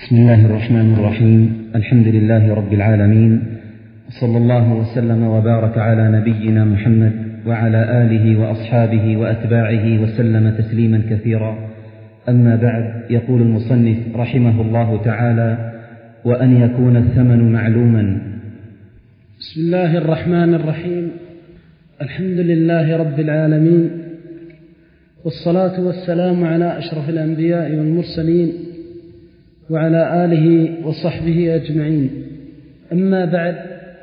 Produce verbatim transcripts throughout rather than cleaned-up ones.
بسم الله الرحمن الرحيم. الحمد لله رب العالمين، صلى الله وسلم وبارك على نبينا محمد وعلى آله وأصحابه وأتباعه وسلم تسليما كثيرا. أما بعد، يقول المصنف رحمه الله تعالى: وأن يكون الثمن معلوما. بسم الله الرحمن الرحيم. الحمد لله رب العالمين، والصلاة والسلام على أشرف الأنبياء والمرسلين وعلى آله وصحبه أجمعين. أما بعد،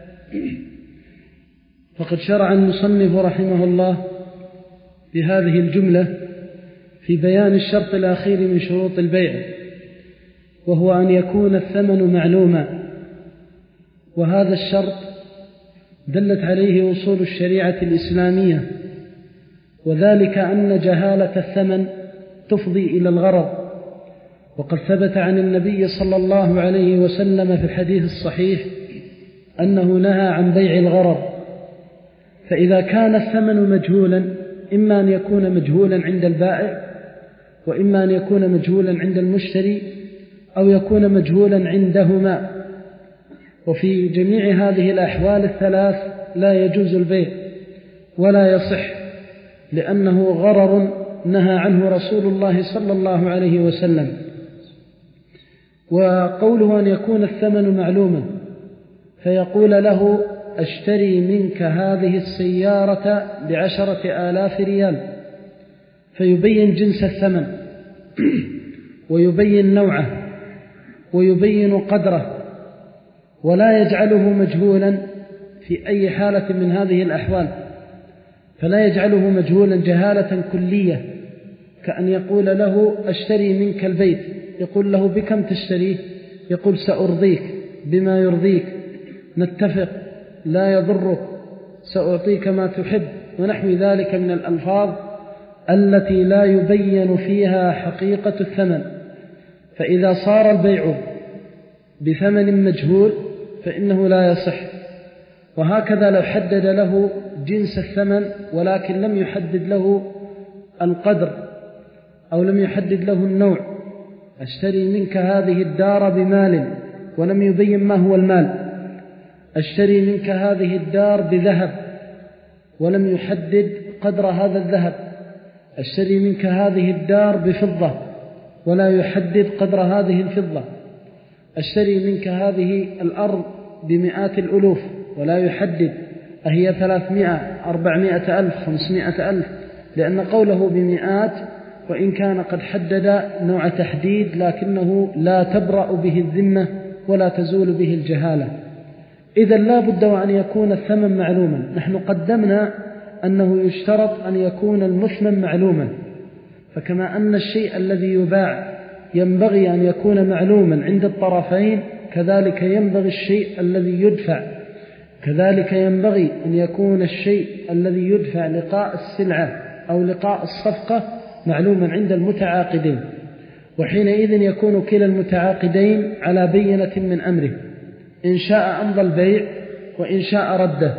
فقد شرع المصنف رحمه الله بهذه الجملة في بيان الشرط الأخير من شروط البيع، وهو أن يكون الثمن معلوما. وهذا الشرط دلت عليه أصول الشريعة الإسلامية، وذلك أن جهالة الثمن تفضي إلى الغرر. وقد ثبت عن النبي صلى الله عليه وسلم في الحديث الصحيح أنه نهى عن بيع الغرر. فإذا كان الثمن مجهولا، إما أن يكون مجهولا عند البائع، وإما أن يكون مجهولا عند المشتري، أو يكون مجهولا عندهما. وفي جميع هذه الأحوال الثلاث لا يجوز البيع ولا يصح، لأنه غرر نهى عنه رسول الله صلى الله عليه وسلم. وقوله أن يكون الثمن معلوما، فيقول له: أشتري منك هذه السيارة بعشرة آلاف ريال، فيبين جنس الثمن ويبين نوعه ويبين قدره، ولا يجعله مجهولا في أي حالة من هذه الأحوال. فلا يجعله مجهولا جهالة كلية، كأن يقول له: أشتري منك البيت، يقول له: بكم تشتريه؟ يقول: سأرضيك بما يرضيك، نتفق، لا يضرك، سأعطيك ما تحب، ونحو ذلك من الألفاظ التي لا يبين فيها حقيقة الثمن. فإذا صار البيع بثمن مجهول فإنه لا يصح. وهكذا لو حدد له جنس الثمن ولكن لم يحدد له القدر أو لم يحدد له النوع: أشتري منك هذه الدار بمال، ولم يبين ما هو المال. أشتري منك هذه الدار بذهب، ولم يحدد قدر هذا الذهب. أشتري منك هذه الدار بفضة، ولا يحدد قدر هذه الفضة. أشتري منك هذه الأرض بمئات الألوف، ولا يحدد أهي ثلاثمائة، أربعمائة ألف، خمسمائة ألف، لأن قوله بمئات وإن كان قد حدد نوع تحديد، لكنه لا تبرأ به الذمة ولا تزول به الجهالة. إذن لا بد وأن يكون الثمن معلوما. نحن قدمنا أنه يشترط أن يكون المثمن معلوما، فكما أن الشيء الذي يباع ينبغي أن يكون معلوما عند الطرفين، كذلك ينبغي الشيء الذي يدفع كذلك ينبغي أن يكون الشيء الذي يدفع لقاء السلعة أو لقاء الصفقة معلوما عند المتعاقدين. وحينئذ يكون كلا المتعاقدين على بينة من أمره، إن شاء أمضى البيع وإن شاء رده.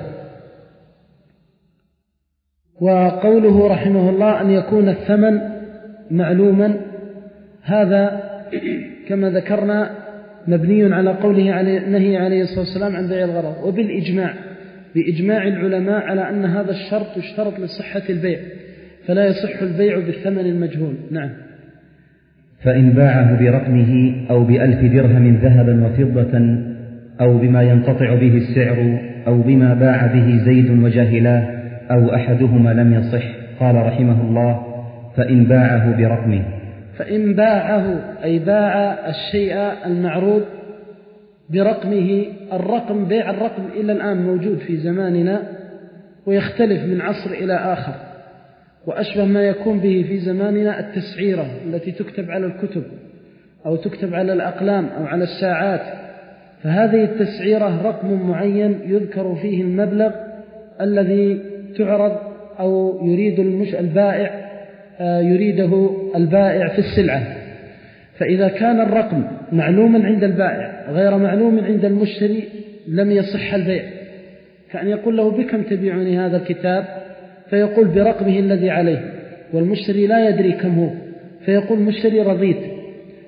وقوله رحمه الله أن يكون الثمن معلوما، هذا كما ذكرنا مبني على قوله عليه نهي عليه الصلاة والسلام عن بيع الغرر، وبالإجماع بإجماع العلماء على أن هذا الشرط يشترط لصحة البيع، فلا يصح البيع بالثمن المجهول. نعم. فإن باعه برقمه أو بألف درهم ذهبا وفضة، أو بما ينقطع به السعر، أو بما باع به زيد وجاهلاه، أو أحدهما لم يصح. قال رحمه الله: فإن باعه برقمه. فإن باعه أي باع الشيء المعروض برقمه. الرقم، بيع الرقم إلى الآن موجود في زماننا، ويختلف من عصر إلى آخر، وأشبه ما يكون به في زماننا التسعيرة التي تكتب على الكتب أو تكتب على الأقلام أو على الساعات. فهذه التسعيرة رقم معين يذكر فيه المبلغ الذي تعرض أو يريد البائع يريده البائع في السلعة. فإذا كان الرقم معلوما عند البائع غير معلوم عند المشتري لم يصح البيع. كأن يقول له: بكم تبيعني هذا الكتاب؟ فيقول: برقمه الذي عليه، والمشتري لا يدري كم هو، فيقول المشتري: رضيت.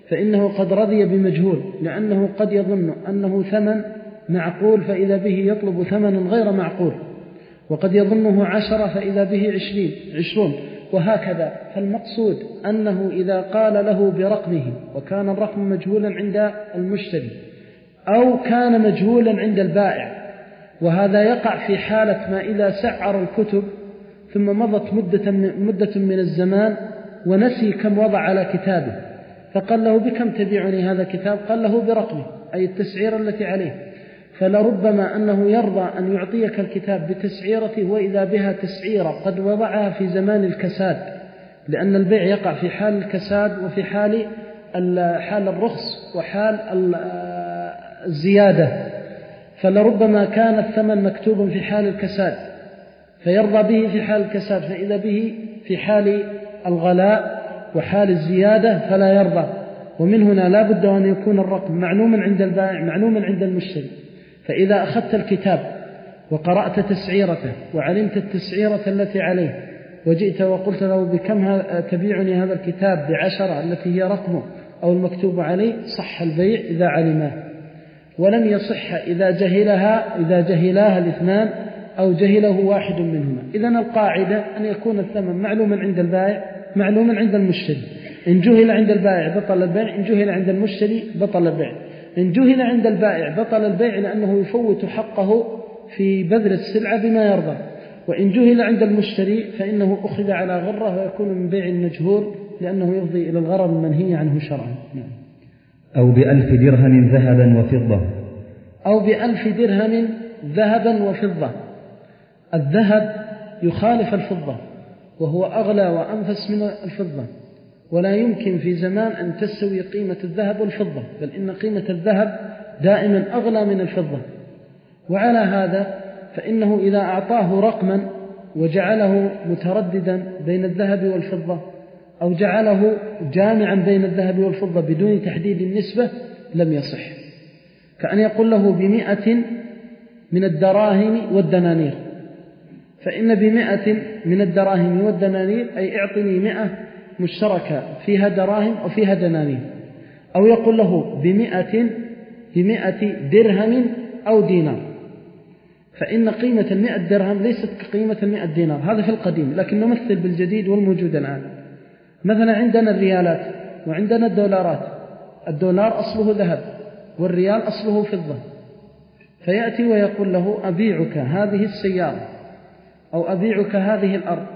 فإنه قد رضي بمجهول، لأنه قد يظن أنه ثمن معقول فإذا به يطلب ثمنا غير معقول، وقد يظنه عشرة فإذا به عشرين عشرون وهكذا. فالمقصود أنه إذا قال له برقمه وكان الرقم مجهولا عند المشتري أو كان مجهولا عند البائع، وهذا يقع في حالة ما إذا سعر الكتب ثم مضت مدة مدة من الزمان ونسي كم وضع على كتابه، فقال له بكم تبيعني هذا الكتاب؟ قال له برقمه، أي التسعير التي عليه. فلربما أنه يرضى أن يعطيك الكتاب بتسعيرته وإذا بها تسعيرة قد وضعها في زمان الكساد، لأن البيع يقع في حال الكساد وفي حال حال الرخص وحال الزيادة. فلربما كان الثمن مكتوب في حال الكساد فيرضى به في حال الكساد، فإذا به في حال الغلاء وحال الزيادة فلا يرضى. ومن هنا لا بد أن يكون الرقم معلوما عند البائع معلوما عند المشتري. فإذا أخذت الكتاب وقرأت تسعيرته وعلمت التسعيرة التي عليه وجئت وقلت له بكم تبيعني هذا الكتاب بعشرة التي هي رقمه أو المكتوب عليه، صح البيع إذا علمه، ولم يصح إذا جهلها إذا جهلاها الاثنان أو جهله واحد منهما. إذن القاعدة أن يكون الثمن معلوما عند البائع معلوما عند المشتري. إن جهل عند البائع بطل البيع، إن جهل عند المشتري بطل البيع. إن جهل عند البائع بطل البيع لأنه يفوت حقه في بذل السلعة بما يرضى، وإن جهل عند المشتري فإنه أخذ على غرة ويكون من بيع المجهول لأنه يفضي إلى الغرر المنهي عنه شرعا. نعم. أو بألف درهم ذهبا وفضة أو بألف درهم ذهبا وفضة. الذهب يخالف الفضة وهو أغلى وأنفس من الفضة، ولا يمكن في زمان أن تستوي قيمة الذهب والفضة، بل إن قيمة الذهب دائما أغلى من الفضة. وعلى هذا فإنه إذا أعطاه رقما وجعله مترددا بين الذهب والفضة أو جعله جامعا بين الذهب والفضة بدون تحديد النسبة لم يصح. كأن يقول له بمئة من الدراهم والدنانير، فإن بمئة من الدراهم والدنانير أي اعطني مئة مشتركة فيها دراهم أو فيها دنانير. أو يقول له بمئة بمئة درهم أو دينار، فإن قيمة المئة درهم ليست كقيمة المئة دينار، هذا في القديم. لكن نمثل بالجديد والموجود الآن. مثلا عندنا الريالات وعندنا الدولارات، الدولار أصله ذهب والريال أصله فضة، فيأتي ويقول له أبيعك هذه السيارة أو أبيعك هذه الأرض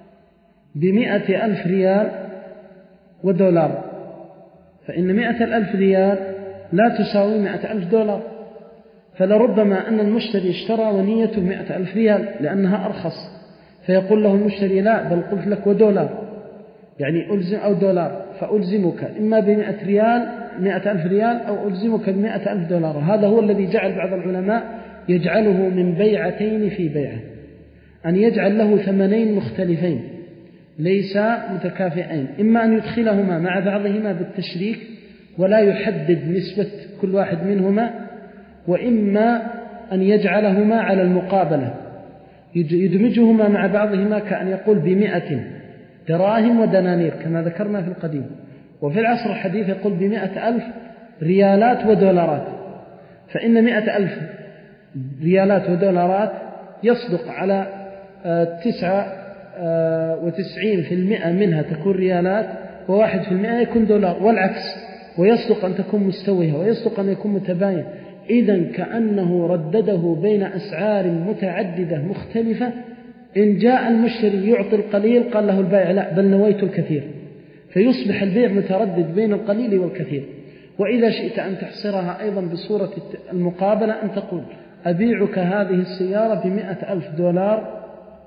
بمئة ألف ريال ودولار، فإن مئة الألف ريال لا تساوي مئة ألف دولار، فلربما أن المشتري اشترى ونيته مئة ألف ريال لأنها أرخص، فيقول له المشتري لا بل قلت لك ودولار، يعني ألزم أو دولار، فألزمك إما بمئة ريال مئة ألف ريال أو ألزمك بمئة ألف دولار. هذا هو الذي جعل بعض العلماء يجعله من بيعتين في بيعة، أن يجعل له ثمنين مختلفين ليس متكافئين، إما أن يدخلهما مع بعضهما بالتشريك ولا يحدد نسبة كل واحد منهما، وإما أن يجعلهما على المقابلة يدمجهما مع بعضهما، كأن يقول بمئة دراهم ودنانير كما ذكرنا في القديم، وفي العصر الحديث يقول بمئة ألف ريالات ودولارات. فإن مئة ألف ريالات ودولارات يصدق على تسعة وتسعين في المئة منها تكون ريالات وواحد في المئة يكون دولار، والعكس، ويصدق أن تكون مستوية ويصدق أن يكون متباين. إذن كأنه ردده بين أسعار متعددة مختلفة. إن جاء المشتري يعطي القليل قال له البائع لا بل نويت الكثير، فيصبح البيع متردد بين القليل والكثير. وإذا شئت أن تحصرها أيضا بصورة المقابلة أن تقول أبيعك هذه السيارة بمئة ألف دولار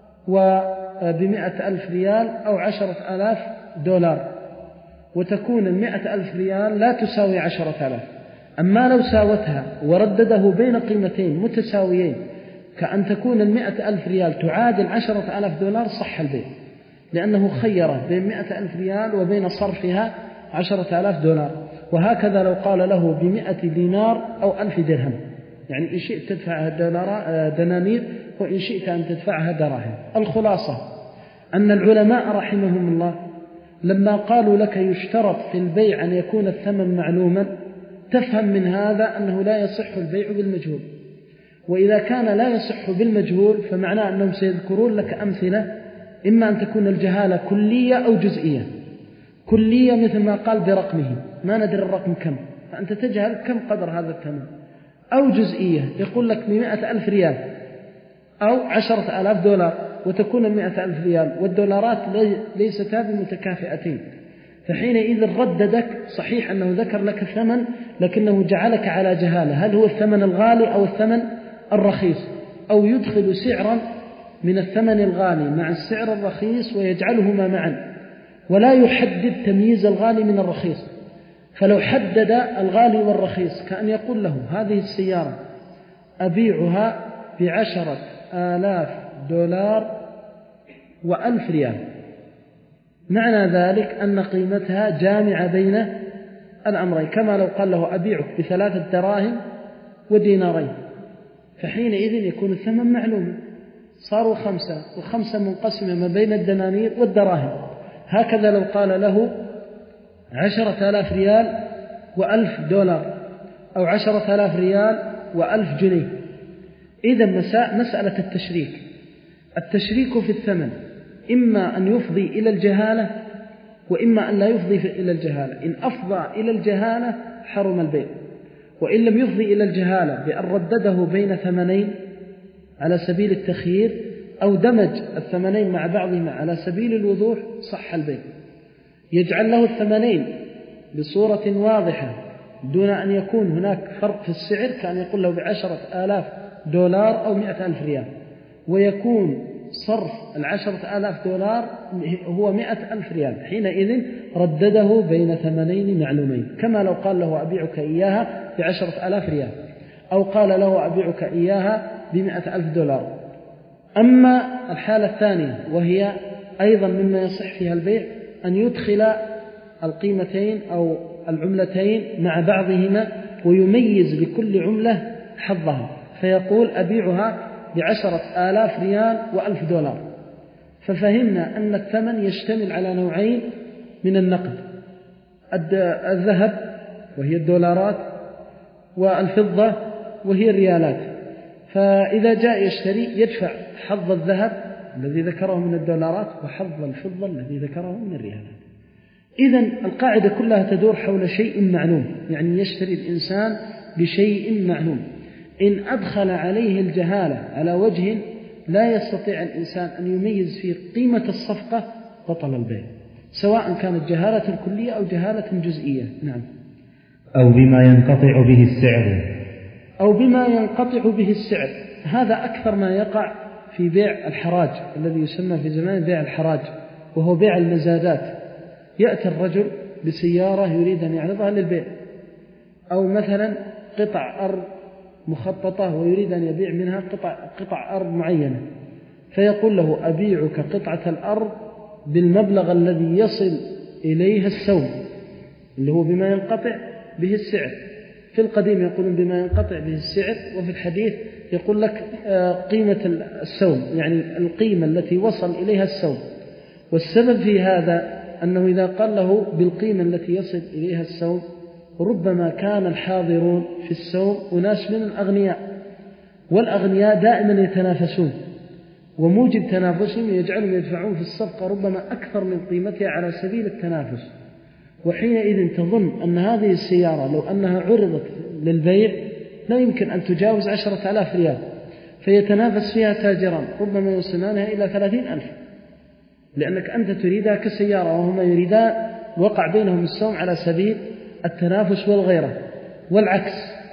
وبمئة ألف ريال أو عشرة آلاف دولار، وتكون المئة ألف ريال لا تساوي عشرة آلاف. أما لو ساوتها وردده بين قيمتين متساويين كأن تكون المئة ألف ريال تعادل عشرة آلاف دولار صح البيع، لأنه خيره بين مئة ألف ريال وبين صرفها عشرة آلاف دولار. وهكذا لو قال له بمئة دينار أو ألف درهم، يعني إن شئت تدفعها دنانير وإن شئت أن تدفعها دراهم. الخلاصة أن العلماء رحمهم الله لما قالوا لك يشترط في البيع أن يكون الثمن معلوما، تفهم من هذا أنه لا يصح البيع بالمجهول. وإذا كان لا يصح بالمجهول فمعناه أنهم سيذكرون لك أمثلة، إما أن تكون الجهالة كلية أو جزئية. كلية مثل ما قال برقمه، ما ندري الرقم كم، فأنت تجهل كم قدر هذا الثمن. أو جزئية، يقول لك بمئة ألف ريال أو عشرة آلاف دولار، وتكون المئة ألف ريال والدولارات ليستا بمتكافئتين، فحينئذ رددك. صحيح أنه ذكر لك الثمن لكنه جعلك على جهالة، هل هو الثمن الغالي أو الثمن الرخيص، أو يدخل سعرا من الثمن الغالي مع السعر الرخيص ويجعلهما معا، ولا يحدد تمييز الغالي من الرخيص. فلو حدد الغالي والرخيص كأن يقول له هذه السيارة أبيعها بعشرة آلاف دولار وألف ريال، معنى ذلك أن قيمتها جامعة بين الأمرين، كما لو قال له أبيعك بثلاثة دراهم ودينارين، فحينئذ يكون الثمن معلوم، صاروا خمسة، والخمسة منقسمة ما بين الدنانير والدراهم. هكذا لو قال له عشرة آلاف ريال وألف دولار، أو عشرة آلاف ريال وألف جنيه. إذا مسألة التشريك التشريك في الثمن إما أن يفضي إلى الجهالة وإما أن لا يفضي إلى الجهالة. إن أفضى إلى الجهالة حرم البيع، وإن لم يفضي إلى الجهالة بأن ردده بين ثمنين على سبيل التخيير أو دمج الثمنين مع بعضهما على سبيل الوضوح صح البيع. يجعل له الثمنين بصورة واضحة دون أن يكون هناك فرق في السعر، كأن يقول له بعشرة آلاف دولار أو مئة ألف ريال، ويكون صرف العشرة آلاف دولار هو مئة ألف ريال، حينئذ ردده بين ثمنين معلومين، كما لو قال له أبيعك إياها بعشرة آلاف ريال، أو قال له أبيعك إياها بمئة ألف دولار. أما الحالة الثانية وهي أيضا مما يصح فيها البيع، أن يدخل القيمتين أو العملتين مع بعضهما ويميز لكل عملة حظها، فيقول أبيعها بعشرة آلاف ريال وألف دولار. ففهمنا أن الثمن يشتمل على نوعين من النقد، الذهب وهي الدولارات، والفضة وهي الريالات. فإذا جاء يشتري يدفع حظ الذهب الذي ذكره من الدولارات وحظ الفضة الذي ذكره من الريالات. إذن القاعدة كلها تدور حول شيء معلوم، يعني يشتري الإنسان بشيء معلوم. إن أدخل عليه الجهالة على وجه لا يستطيع الإنسان أن يميز فيه قيمة الصفقة بطل البيع، سواء كانت جهالة كلية أو جهالة جزئية. نعم. أو بما ينقطع به السعر أو بما ينقطع به السعر، هذا أكثر ما يقع في بيع الحراج الذي يسمى في زمان بيع الحراج، وهو بيع المزادات. يأتي الرجل بسيارة يريد أن يعرضها للبيع، أو مثلا قطع أرض مخططة ويريد أن يبيع منها قطع, قطع أرض معينة، فيقول له أبيعك قطعة الأرض بالمبلغ الذي يصل إليه السوم، اللي هو بما ينقطع به السعر. في القديم يقولون بما ينقطع به السعر، وفي الحديث يقول لك قيمة السوم، يعني القيمة التي وصل إليها السوم. والسبب في هذا أنه إذا قال له بالقيمة التي يصل إليها السوم، ربما كان الحاضرون في السوم أناس من الأغنياء، والأغنياء دائما يتنافسون، وموجب تنافسهم يجعلهم يدفعون في الصفقة ربما أكثر من قيمتها على سبيل التنافس. وحينئذ تظن أن هذه السيارة لو أنها عرضت للبيع لا يمكن أن تجاوز عشرة آلاف ريال، فيتنافس فيها تاجران ربما يوصلانها إلى ثلاثين ألف، لأنك أنت تريدها كسيارة وهما يريدان، وقع بينهم السوم على سبيل التنافس والغيرة. والعكس،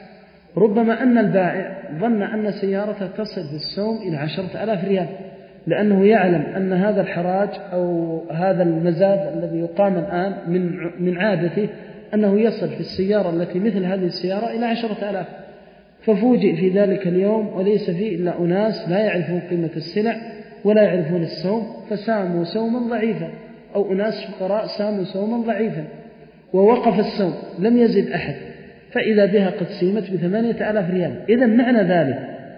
ربما أن البائع ظن أن سيارته تصل في السوم إلى عشرة آلاف ريال، لأنه يعلم أن هذا الحراج أو هذا المزاد الذي يقام الآن من من عادته أنه يصل في السيارة التي مثل هذه السيارة إلى عشرة آلاف. ففوجئ في ذلك اليوم وليس فيه إلا أناس لا يعرفون قيمة السلع ولا يعرفون السوم، فساموا سوما ضعيفا، أو أناس فقراء ساموا سوما ضعيفا، ووقف السوم لم يزد أحد، فإذا بها قد سيمت بثمانية آلاف ريال. إذن معنى ذلك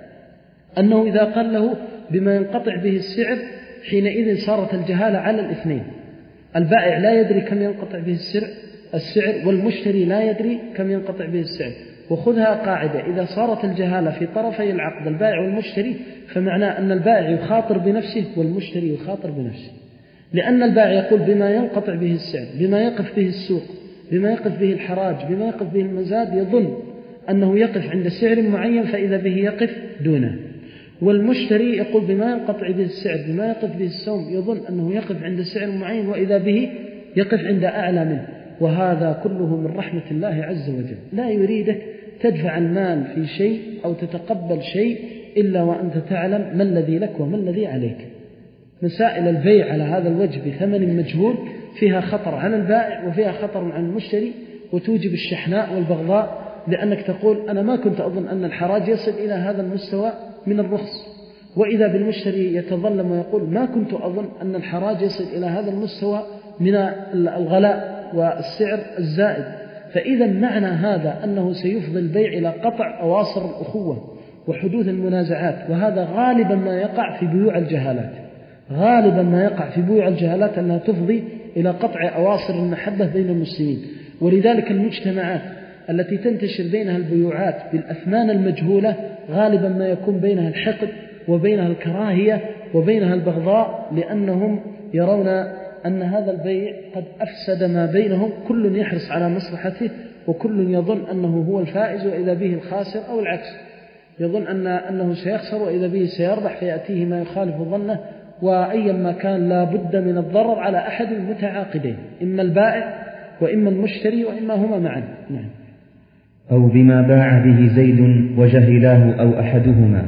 أنه إذا قال له بما ينقطع به السعر، حينئذ صارت الجهالة على الاثنين. البائع لا يدري كم ينقطع به السعر السعر والمشتري لا يدري كم ينقطع به السعر. وخذها قاعدة: إذا صارت الجهالة في طرفي العقد البائع والمشتري فمعناه أن البائع يخاطر بنفسه والمشتري يخاطر بنفسه، لأن البائع يقول بما ينقطع به السعر، بما يقف به السوق، بما يقف به الحراج، بما يقف به المزاد، يظن أنه يقف عند سعر معين فإذا به يقف دونه. والمشتري يقول بما ينقطع به السعر، بما يقف به السوم، يظن أنه يقف عند سعر معين وإذا به يقف عند أعلى منه. وهذا كله من رحمة الله عز وجل، لا يريدك تدفع المال في شيء أو تتقبل شيء إلا وأنت تعلم ما الذي لك وما الذي عليك. مسائل البيع على هذا الوجه بثمن مجهول فيها خطر على البائع وفيها خطر على المشتري، وتوجب الشحناء والبغضاء، لأنك تقول أنا ما كنت أظن أن الحراج يصل إلى هذا المستوى من الرخص، وإذا بالمشتري يتظلم ويقول ما كنت أظن أن الحراج يصل إلى هذا المستوى من الغلاء والسعر الزائد. فإذا معنى هذا أنه سيفضي البيع إلى قطع أواصر الأخوة وحدوث المنازعات، وهذا غالبا ما يقع في بيوع الجهالات. غالبا ما يقع في بيوع الجهالات أنها تفضي إلى قطع أواصر المحبة بين المسلمين. ولذلك المجتمعات التي تنتشر بينها البيوعات بالأثمان المجهولة غالبا ما يكون بينها الحقد وبينها الكراهية وبينها البغضاء، لأنهم يرون أن هذا البيع قد أفسد ما بينهم، كل يحرص على مصلحته وكل يظن أنه هو الفائز وإذا به الخاسر، أو العكس، يظن أن أنه سيخسر وإذا به سيربح فيأتيه ما يخالف ظنه. وأيما كان لا بد من الضرر على أحد المتعاقدين، إما البائع وإما المشتري وإما هما معا. نعم. أو بما باع به زيد وجهلاه أو أحدهما.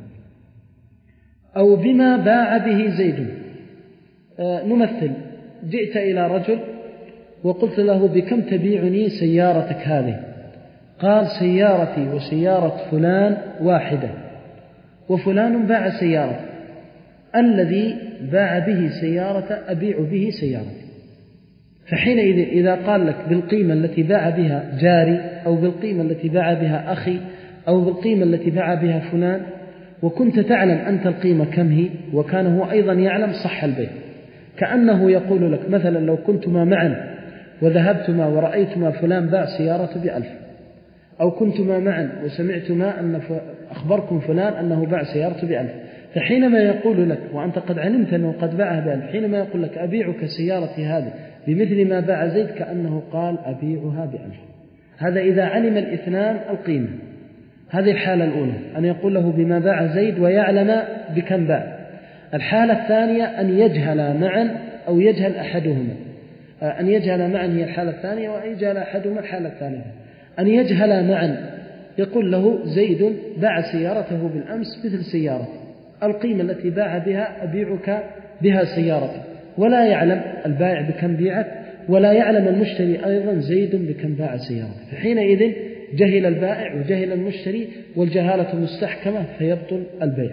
أو بما باع به زيد. آه نمثل: جئت إلى رجل وقلت له بكم تبيعني سيارتك هذه؟ قال سيارتي وسيارة فلان واحدة، وفلان باع سيارة، الذي باع به سيارة أبيع به سيارتي. فحينئذ إذا قال لك بالقيمة التي باع بها جاري، أو بالقيمة التي باع بها أخي، أو بالقيمة التي باع بها فلان، وكنت تعلم أنت القيمة كم هي وكان هو أيضا يعلم، صح البيع. كأنه يقول لك مثلا لو كنتما معا وذهبتما ورأيتما فلان باع سيارة بألف، أو كنتما معا وسمعتما أن أخبركم فلان أنه باع سيارة بألف، فحينما يقول لك وأنت قد علمت أنه قد باعها بألف، حينما يقول لك أبيعك سيارتي هذه بمثل ما باع زيد، كأنه قال أبيعها بألف. هذا إذا علم الاثنان القيمة. هذه الحالة الأولى، أن يقول له بما باع زيد ويعلم بكم باع. الحالة الثانية أن يجهل معا أو يجهل أحدهما. أن يجهل معا هي الحالة الثانية، وأن يجهل أحدهما الحالة الثانية. أن يجهل معا، يقول له زيد باع سيارته بالأمس مثل سيارتي، القيمة التي باع بها أبيعك بها سيارتي، ولا يعلم البائع بكم بيعت، ولا يعلم المشتري أيضا زيد بكم باع سيارته. فحينئذ جهل البائع وجهل المشتري، والجهالة مستحكمة فيبطل البيع.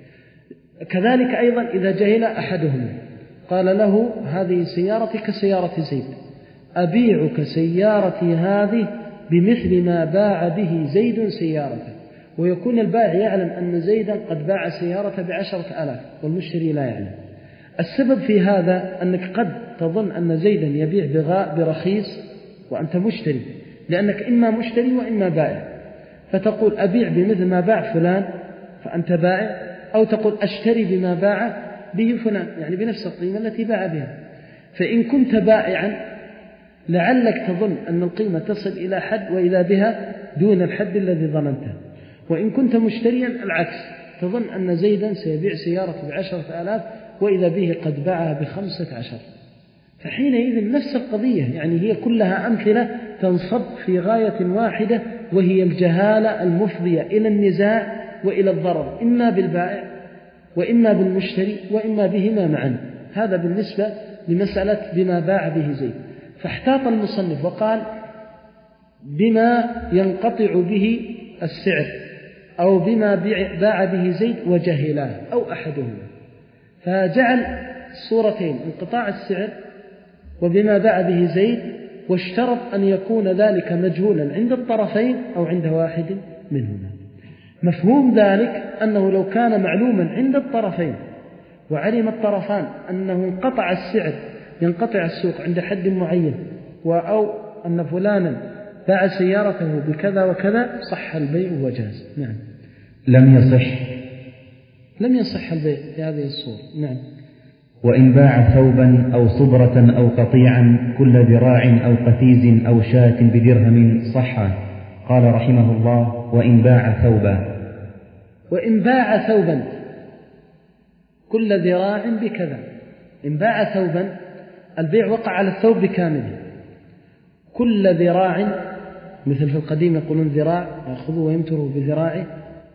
كذلك أيضا إذا جهل أحدهم، قال له هذه سيارتي كسيارة زيد، أبيعك سيارتي هذه بمثل ما باع به زيد سيارته، ويكون البائع يعلم أن زيدا قد باع سيارة بعشرة آلاف والمشتري لا يعلم. السبب في هذا أنك قد تظن أن زيدا يبيع بغاء برخيص وأنت مشتري، لأنك إما مشتري وإما بائع، فتقول أبيع بمثل ما باع فلان فأنت بائع، أو تقول أشتري بما باع به فلان، يعني بنفس القيمة التي باع بها. فإن كنت بائعا لعلك تظن أن القيمة تصل إلى حد وإذا بها دون الحد الذي ظننته، وإن كنت مشتريا العكس، تظن أن زيدا سيبيع سيارة بعشرة آلاف وإذا به قد باعها بخمسة عشر. فحينئذ نفس القضية، يعني هي كلها أمثلة تنصب في غاية واحدة، وهي الجهالة المفضية إلى النزاع وإلى الضرر، إما بالبائع وإما بالمشتري وإما بهما معا. هذا بالنسبة لمسألة بما باع به زيد. فاحتاط المصنف وقال بما ينقطع به السعر، أو بما باع به زيد وجهلاه أو أحدهما، فجعل صورتين: انقطاع السعر وبما باع به زيد، واشترط أن يكون ذلك مجهولا عند الطرفين أو عند واحد منهما. مفهوم ذلك أنه لو كان معلوما عند الطرفين وعلم الطرفان أنه انقطع السعر ينقطع السوق عند حد معين، أو أن فلانا باع سيارته بكذا وكذا، صح البيع وجاز. نعم. لم يصح لم يصح البيع في هذه الصورة. نعم. وإن باع ثوبا أو صبرة أو قطيعا كل ذراع أو قفيز أو شاة بدرهم صح. قال رحمه الله: وإن باع ثوبا وإن باع ثوبا كل ذراع بكذا. إن باع ثوبا البيع وقع على الثوب بكامله. كل ذراع، مثل في القديم يقولون ذراع، يأخذه ويمتره بذراعه،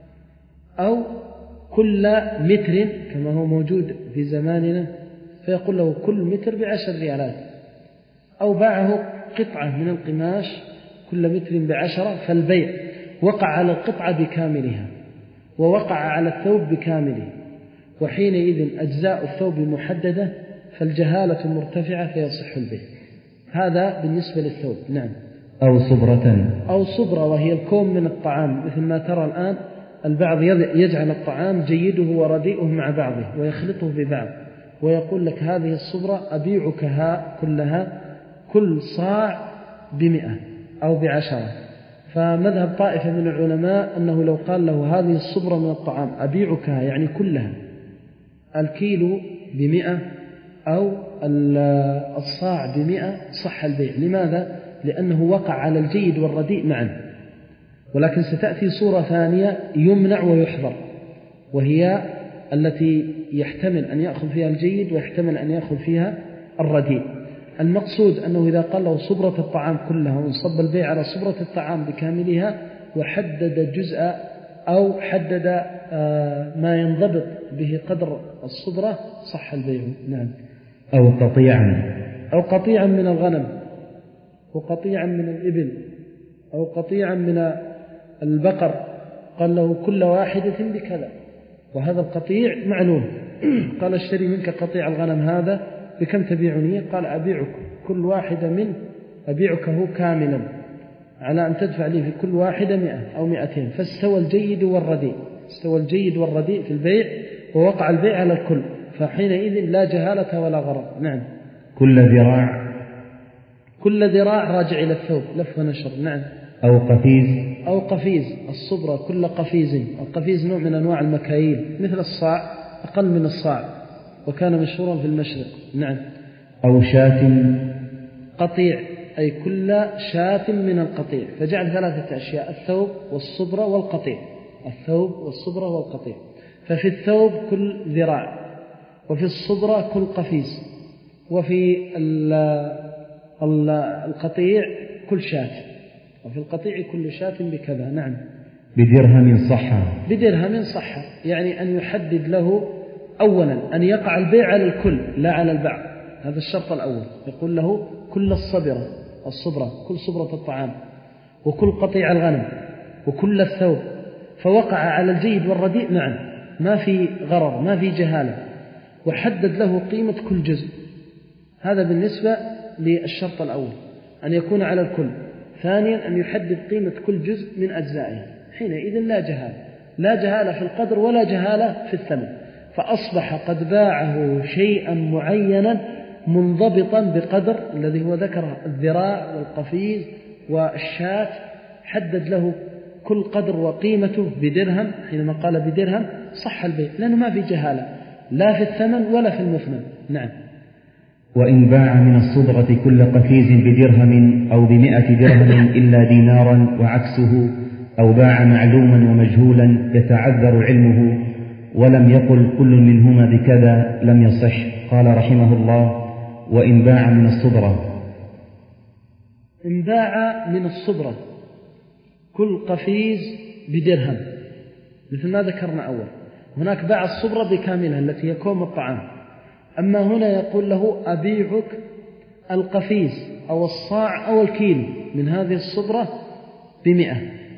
أو كل متر كما هو موجود في زماننا، فيقول له كل متر بعشر ريالات. أو باعه قطعة من القماش كل متر بعشرة، فالبيع وقع على القطعة بكاملها ووقع على الثوب بكامله، وحينئذ أجزاء الثوب محددة، فالجهالة مرتفعة فيصح البيع. هذا بالنسبة للثوب. نعم. أو صبرة أو صبرة، وهي الكوم من الطعام، مثل ما ترى الآن البعض يجعل الطعام جيده ورديئه مع بعضه ويخلطه ببعض، ويقول لك هذه الصبرة أبيعكها كلها كل صاع بمئة أو بعشرة. فمذهب طائفة من العلماء أنه لو قال له هذه الصبرة من الطعام أبيعكها يعني كلها الكيلو بمئة أو الصاع بمئة، صح البيع. لماذا؟ لأنه وقع على الجيد والرديء معا. ولكن ستأتي صورة ثانية يمنع ويحضر، وهي التي يحتمل أن يأخذ فيها الجيد ويحتمل أن يأخذ فيها الرديء. المقصود أنه إذا قال له صبرة الطعام كلها وانصب البيع على صبرة الطعام بكاملها، وحدد جزء أو حدد ما ينضبط به قدر الصبرة، صح البيع. نعم. أو قطيعا أو قطيعا من الغنم، وقطيعا من الإبل، أو قطيعا من البقر، قال له كل واحدة بكذا، وهذا القطيع معلوم. قال اشتري منك قطيع الغنم هذا بكم تبيعني؟ قال أبيعك كل واحدة منه، أبيعكه كاملا على أن تدفع لي في كل واحدة مئة أو مئتين. فاستوى الجيد والرديء، استوى الجيد والرديء في البيع، ووقع البيع على الكل، فحينئذ لا جهالة ولا غرر. نعم. كل ذراع كل ذراع راجع إلى الثوب، لف ونشر. نعم. أو قفيز أو قفيز، الصبرة كل قفيز. القفيز نوع من أنواع المكاييل، مثل الصاع، أقل من الصاع، وكان مشهورا في المشرق. نعم. أو شاة قطيع، أي كل شاة من القطيع، فجعل ثلاثة أشياء: الثوب والصبرة والقطيع. الثوب والصبرة والقطيع. ففي الثوب كل ذراع، وفي الصبرة كل قفيز، وفي القطيع كل شاة، وفي القطيع كل شاة بكذا. نعم. بدرهم صح. بدرهم صح، يعني أن يحدد له أولا أن يقع البيع على الكل لا على البعض، هذا الشرط الأول. يقول له كل الصبرة الصبرة كل صبرة الطعام، وكل قطيع الغنم، وكل الثوب، فوقع على الجيد والرديء معا، ما في غرر، ما في جهالة، وحدد له قيمة كل جزء. هذا بالنسبة للشرط الأول، أن يكون على الكل. ثانيا أن يحدد قيمة كل جزء من أجزائه، حينئذ لا جهالة، لا جهالة في القدر ولا جهالة في الثمن، فأصبح قد باعه شيئا معينا منضبطا بقدر الذي هو ذكره: الذراع والقفيز والشاة، حدد له كل قدر وقيمته بدرهم. حينما قال بدرهم صح البيع، لأنه ما في جهالة لا في الثمن ولا في المثمن. نعم. وإن باع من الصبرة كل قفيز بدرهم أو بمئة درهم إلا دينارا وعكسه، أو باع معلوما ومجهولا يتعذر علمه ولم يقل كل منهما بكذا لم يصح. قال رحمه الله: وإن باع من الصبرة إن باع من الصبرة كل قفيز بدرهم، مثل ما ذكرنا أول. هناك باع الصبرة بكاملها التي يكون الطعام، أما هنا يقول له أبيعك القفيز أو الصاع أو الكيلو من هذه الصبرة بمئة،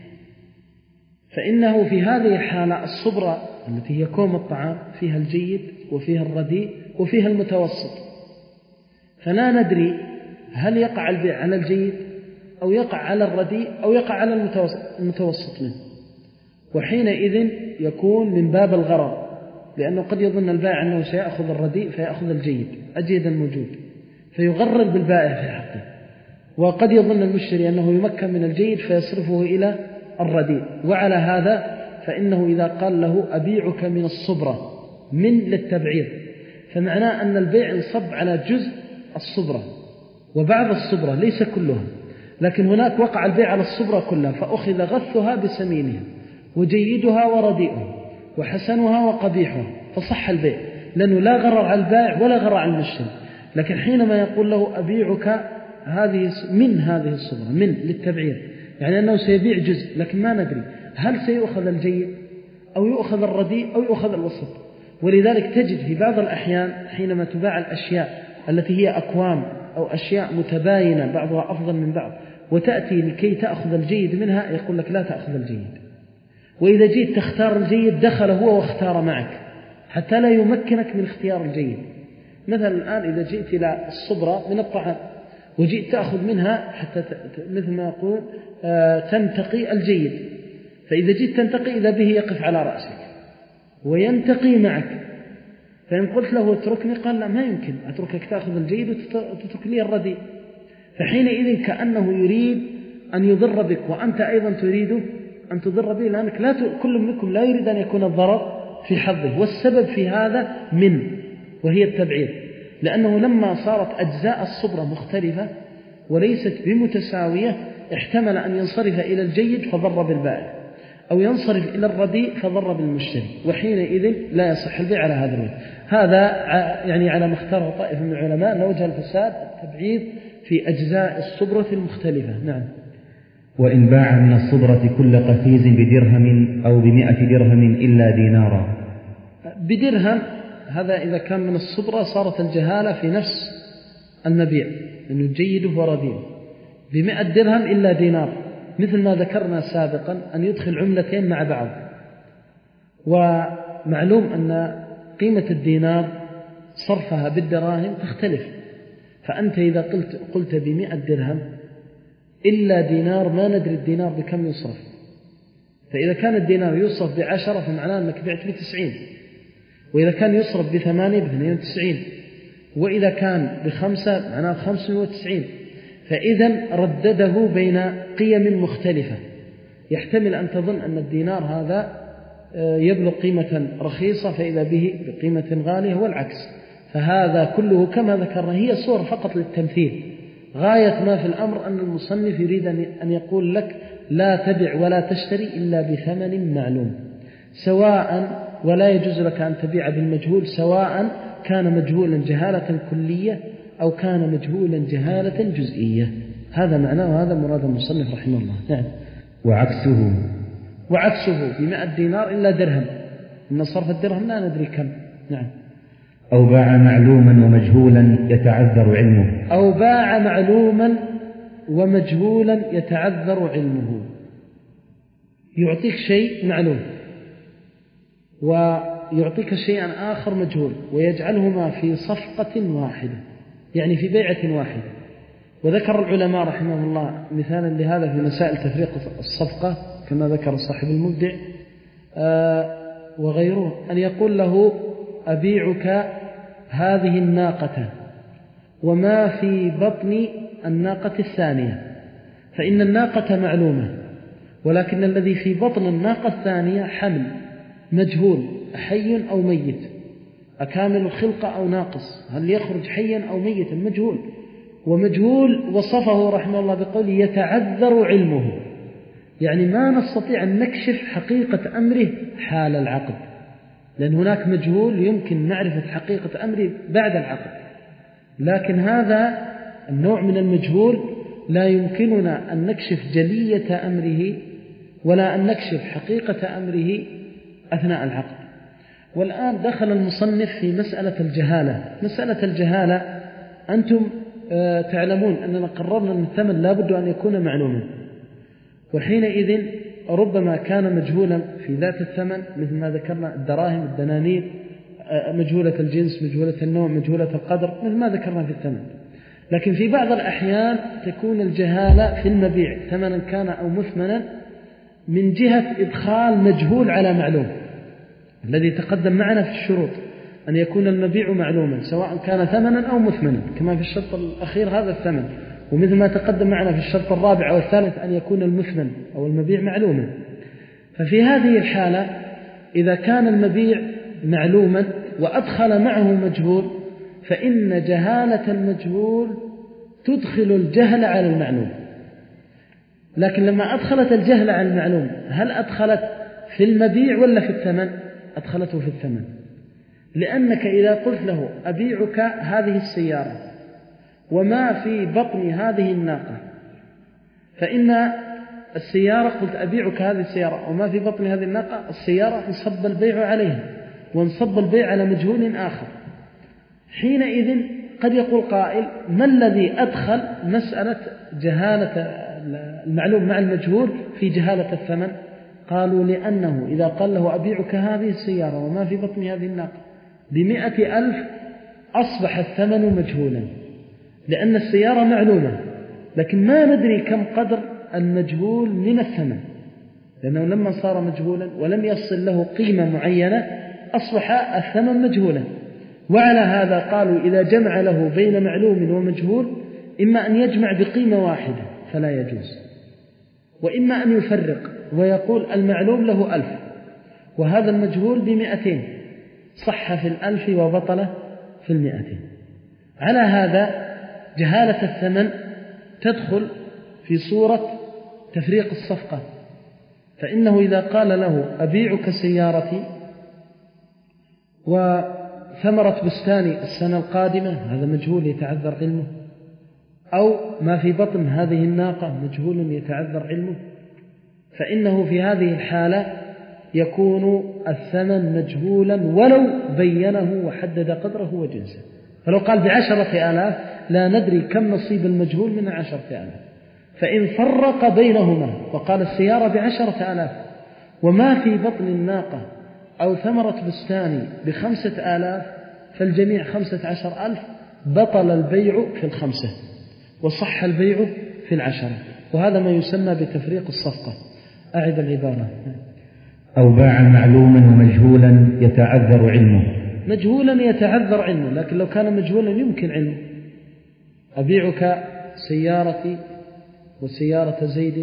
فإنه في هذه الحالة الصبرة التي هي كوم الطعام فيها الجيد وفيها الرديء وفيها المتوسط، فلا ندري هل يقع البيع على الجيد أو يقع على الرديء أو يقع على المتوسط منه، وحينئذ يكون من باب الغرر، لأنه قد يظن البائع أنه سيأخذ الرديء فيأخذ الجيد أجيد الموجود، فيغرر بالبائع في حقه. وقد يظن المشتري أنه يمكن من الجيد فيصرفه إلى الرديء. وعلى هذا فإنه إذا قال له أبيعك من الصبرة من للتبعير، فمعناه أن البيع انصب على جزء الصبرة وبعض الصبرة ليس كلها، لكن هناك وقع البيع على الصبرة كلها، فأخذ غثها بسمينها وجيدها ورديئها وحسنها وقبيحها، فصح البيع لأنه لا غرر على البائع ولا غرر على المشتري. لكن حينما يقول له أبيعك هذه من هذه الصبرة من للتبعير، يعني أنه سيبيع جزء، لكن ما ندري هل سيؤخذ الجيد أو يؤخذ الرديء أو يؤخذ الوسط. ولذلك تجد في بعض الأحيان حينما تباع الأشياء التي هي أكوام أو أشياء متباينة بعضها أفضل من بعض، وتأتي لكي تأخذ الجيد منها يقول لك لا تأخذ الجيد، وإذا جيت تختار الجيد دخل هو واختار معك حتى لا يمكنك من اختيار الجيد. مثلا الآن إذا جئت إلى الصبرة من الطعام وجئت تأخذ منها حتى مثل ما يقول تنتقي الجيد، فإذا جئت تنتقي إذا به يقف على رأسك وينتقي معك، فإن قلت له اتركني قال لا ما يمكن أتركك تأخذ الجيد وتترك لي الرديء، فحينئذ كأنه يريد أن يضر بك وأنت أيضا تريد أن تضر به، لأنك لا ت... كل منكم لا يريد أن يكون الضرر في حظه. والسبب في هذا من وهي التبعير، لأنه لما صارت أجزاء الصبرة مختلفة وليست بمتساوية احتمل أن ينصرف إلى الجيد فضر بالبائع أو ينصرف إلى الرديء فضر بالمشتري، وحينئذ لا يصح البيع على هذا الوجه. هذا يعني على ما اختاره طائفة من العلماء أن وجه الفساد التبعير في أجزاء الصبرة المختلفة. نعم. وإن باع من الصبرة كل قفيز بدرهم أو بمئة درهم إلا دينارا. بدرهم هذا إذا كان من الصبرة صارت الجهالة في نفس المبيع أنه جيده ورديء. بمئة درهم إلا دينار مثل ما ذكرنا سابقا أن يدخل عملتين مع بعض، ومعلوم أن قيمة الدينار صرفها بالدراهم تختلف، فأنت إذا قلت, قلت بمئة درهم إلا دينار ما ندري الدينار بكم يصرف، فإذا كان الدينار يصرف بعشرة فمعناه أنك بعت بتسعين، وإذا كان يصرف بثمانية باثنين وتسعين، وإذا كان بخمسة معناه خمسة وتسعين. فإذا ردده بين قيم مختلفة، يحتمل أن تظن أن الدينار هذا يبلغ قيمة رخيصة فإذا به بقيمة غالية والعكس. فهذا كله كما ذكرنا هي صور فقط للتمثيل. غاية ما في الأمر أن المصنف يريد أن يقول لك لا تبع ولا تشتري إلا بثمن معلوم، سواء ولا يجوز لك أن تبيع بالمجهول، سواء كان مجهولا جهالة كلية أو كان مجهولا جهالة جزئية. هذا معناه وهذا مراد المصنف رحمه الله. نعم. وعكسه وعكسه بمئة دينار إلا درهم، إن صرف الدرهم لا ندري كم. نعم. أو باع معلوما ومجهولا يتعذر علمه. أو باع معلوما ومجهولا يتعذر علمه، يعطيك شيء معلوم ويعطيك شيئا آخر مجهول ويجعلهما في صفقة واحدة، يعني في بيعة واحدة. وذكر العلماء رحمه الله مثالا لهذا في مسائل تفريق الصفقة كما ذكر صاحب المبدع وغيره، أن يقول له أبيعك هذه الناقة وما في بطن الناقة الثانية، فإن الناقة معلومة ولكن الذي في بطن الناقة الثانية حمل مجهول، حي أو ميت، أكامل الخلقة أو ناقص، هل يخرج حيا أو ميتا، مجهول. ومجهول وصفه رحمه الله بقول يتعذر علمه، يعني ما نستطيع أن نكشف حقيقة أمره حال العقد، لأن هناك مجهول يمكن معرفة حقيقة أمره بعد العقد، لكن هذا النوع من المجهول لا يمكننا أن نكشف جلية أمره ولا أن نكشف حقيقة أمره أثناء العقد. والآن دخل المصنف في مسألة الجهالة. مسألة الجهالة أنتم تعلمون أننا قررنا أن الثمن لا بد أن يكون معلوما، وحينئذ ربما كان مجهولا في ذات الثمن مثل ما ذكرنا الدراهم الدنانير، مجهولة الجنس مجهولة النوع مجهولة القدر مثل ما ذكرنا في الثمن. لكن في بعض الأحيان تكون الجهالة في المبيع ثمنا كان أو مثمنا من جهة إدخال مجهول على معلوم الذي تقدم معنا في الشروط، أن يكون المبيع معلوما سواء كان ثمنا أو مثمنا، كما في الشرط الأخير هذا الثمن، ومثل ما تقدم معنا في الشرط الرابع أو الثالث أن يكون المثمن أو المبيع معلوما. ففي هذه الحالة إذا كان المبيع معلوما وأدخل معه مجهول، فإن جهالة المجهول تدخل الجهل على المعلوم. لكن لما أدخلت الجهل على المعلوم، هل أدخلت في المبيع ولا في الثمن؟ أدخلته في الثمن، لأنك إذا قلت له أبيعك هذه السيارة وما في بطن هذه الناقة، فإن السيارة قلت أبيعك هذه السيارة وما في بطن هذه الناقة، السيارة انصب البيع عليها وانصب البيع على مجهول آخر. حينئذ قد يقول قائل: ما الذي أدخل مسألة جهالة المعلوم مع المجهول في جهالة الثمن؟ قالوا: لأنه إذا قال له أبيعك هذه السيارة وما في بطن هذه الناقة بمئة ألف، أصبح الثمن مجهولا، لأن السيارة معلومة لكن ما ندري كم قدر المجهول من الثمن، لأنه لما صار مجهولا ولم يصل له قيمة معينة أصبح الثمن مجهولا. وعلى هذا قالوا: إذا جمع له بين معلوم ومجهول إما أن يجمع بقيمة واحدة فلا يجوز، وإما أن يفرق ويقول المعلوم له ألف وهذا المجهول بمئتين، صح في الألف وبطل في المئتين. على هذا جهالة الثمن تدخل في صورة تفريق الصفقة، فإنه إذا قال له أبيعك سيارتي وثمرة بستاني السنة القادمة، هذا مجهول يتعذر علمه، أو ما في بطن هذه الناقة مجهول يتعذر علمه، فإنه في هذه الحالة يكون الثمن مجهولا ولو بينه وحدد قدره وجنسه. فلو قال بعشرة آلاف لا ندري كم نصيب المجهول من عشرة آلاف، فإن فرق بينهما وقال السيارة بعشرة آلاف وما في بطن الناقة أو ثمرة بستاني بخمسة آلاف، فالجميع خمسة عشر ألف، بطل البيع في الخمسة وصح البيع في العشرة، وهذا ما يسمى بتفريق الصفقة. أعد العبارة. أو باع معلوما ومجهولا يتعذر علمه. مجهولا يتعذر علمه، لكن لو كان مجهولا يمكن علمه. أبيعك سيارتي وسيارة زيد،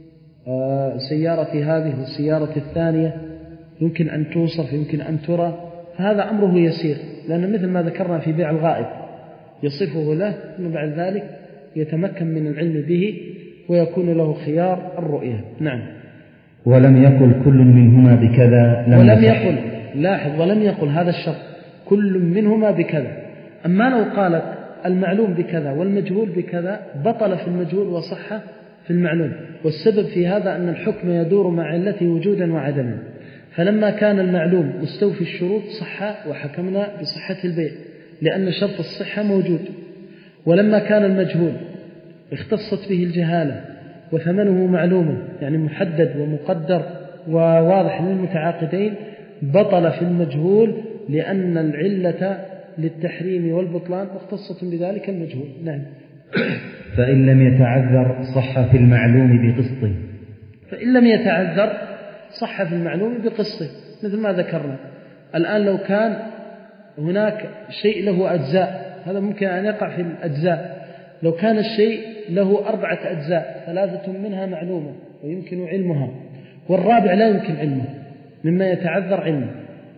سيارتي هذه والسيارة الثانية يمكن أن توصف يمكن أن ترى، فهذا أمره يسير، لأن مثل ما ذكرنا في بيع الغائب يصفه له ثم بعد ذلك يتمكن من العلم به ويكون له خيار الرؤية. نعم. ولم يقل كل منهما بكذا لم ولم يقل، لاحظ، ولم يقل هذا الشرط كل منهما بكذا. أما لو قالت المعلوم بكذا والمجهول بكذا بطل في المجهول وصح في المعلوم، والسبب في هذا أن الحكم يدور مع علته وجودا وعدما، فلما كان المعلوم مستوفي الشروط صح وحكمنا بصحة البيع لأن شرط الصحة موجود، ولما كان المجهول اختصت به الجهالة وثمنه معلوم يعني محدد ومقدر وواضح للمتعاقدين، بطل في المجهول لأن العلة للتحريم والبطلان مختصة بذلك المجهول. نعم. فإن لم يتعذر صح في المعلوم بقسطه. فإن لم يتعذر صح في المعلوم بقسطه، مثل ما ذكرنا الآن. لو كان هناك شيء له أجزاء، هذا ممكن أن يقع في الأجزاء. لو كان الشيء له أربعة أجزاء، ثلاثة منها معلومة ويمكن علمها، والرابع لا يمكن علمه مما يتعذر علمه،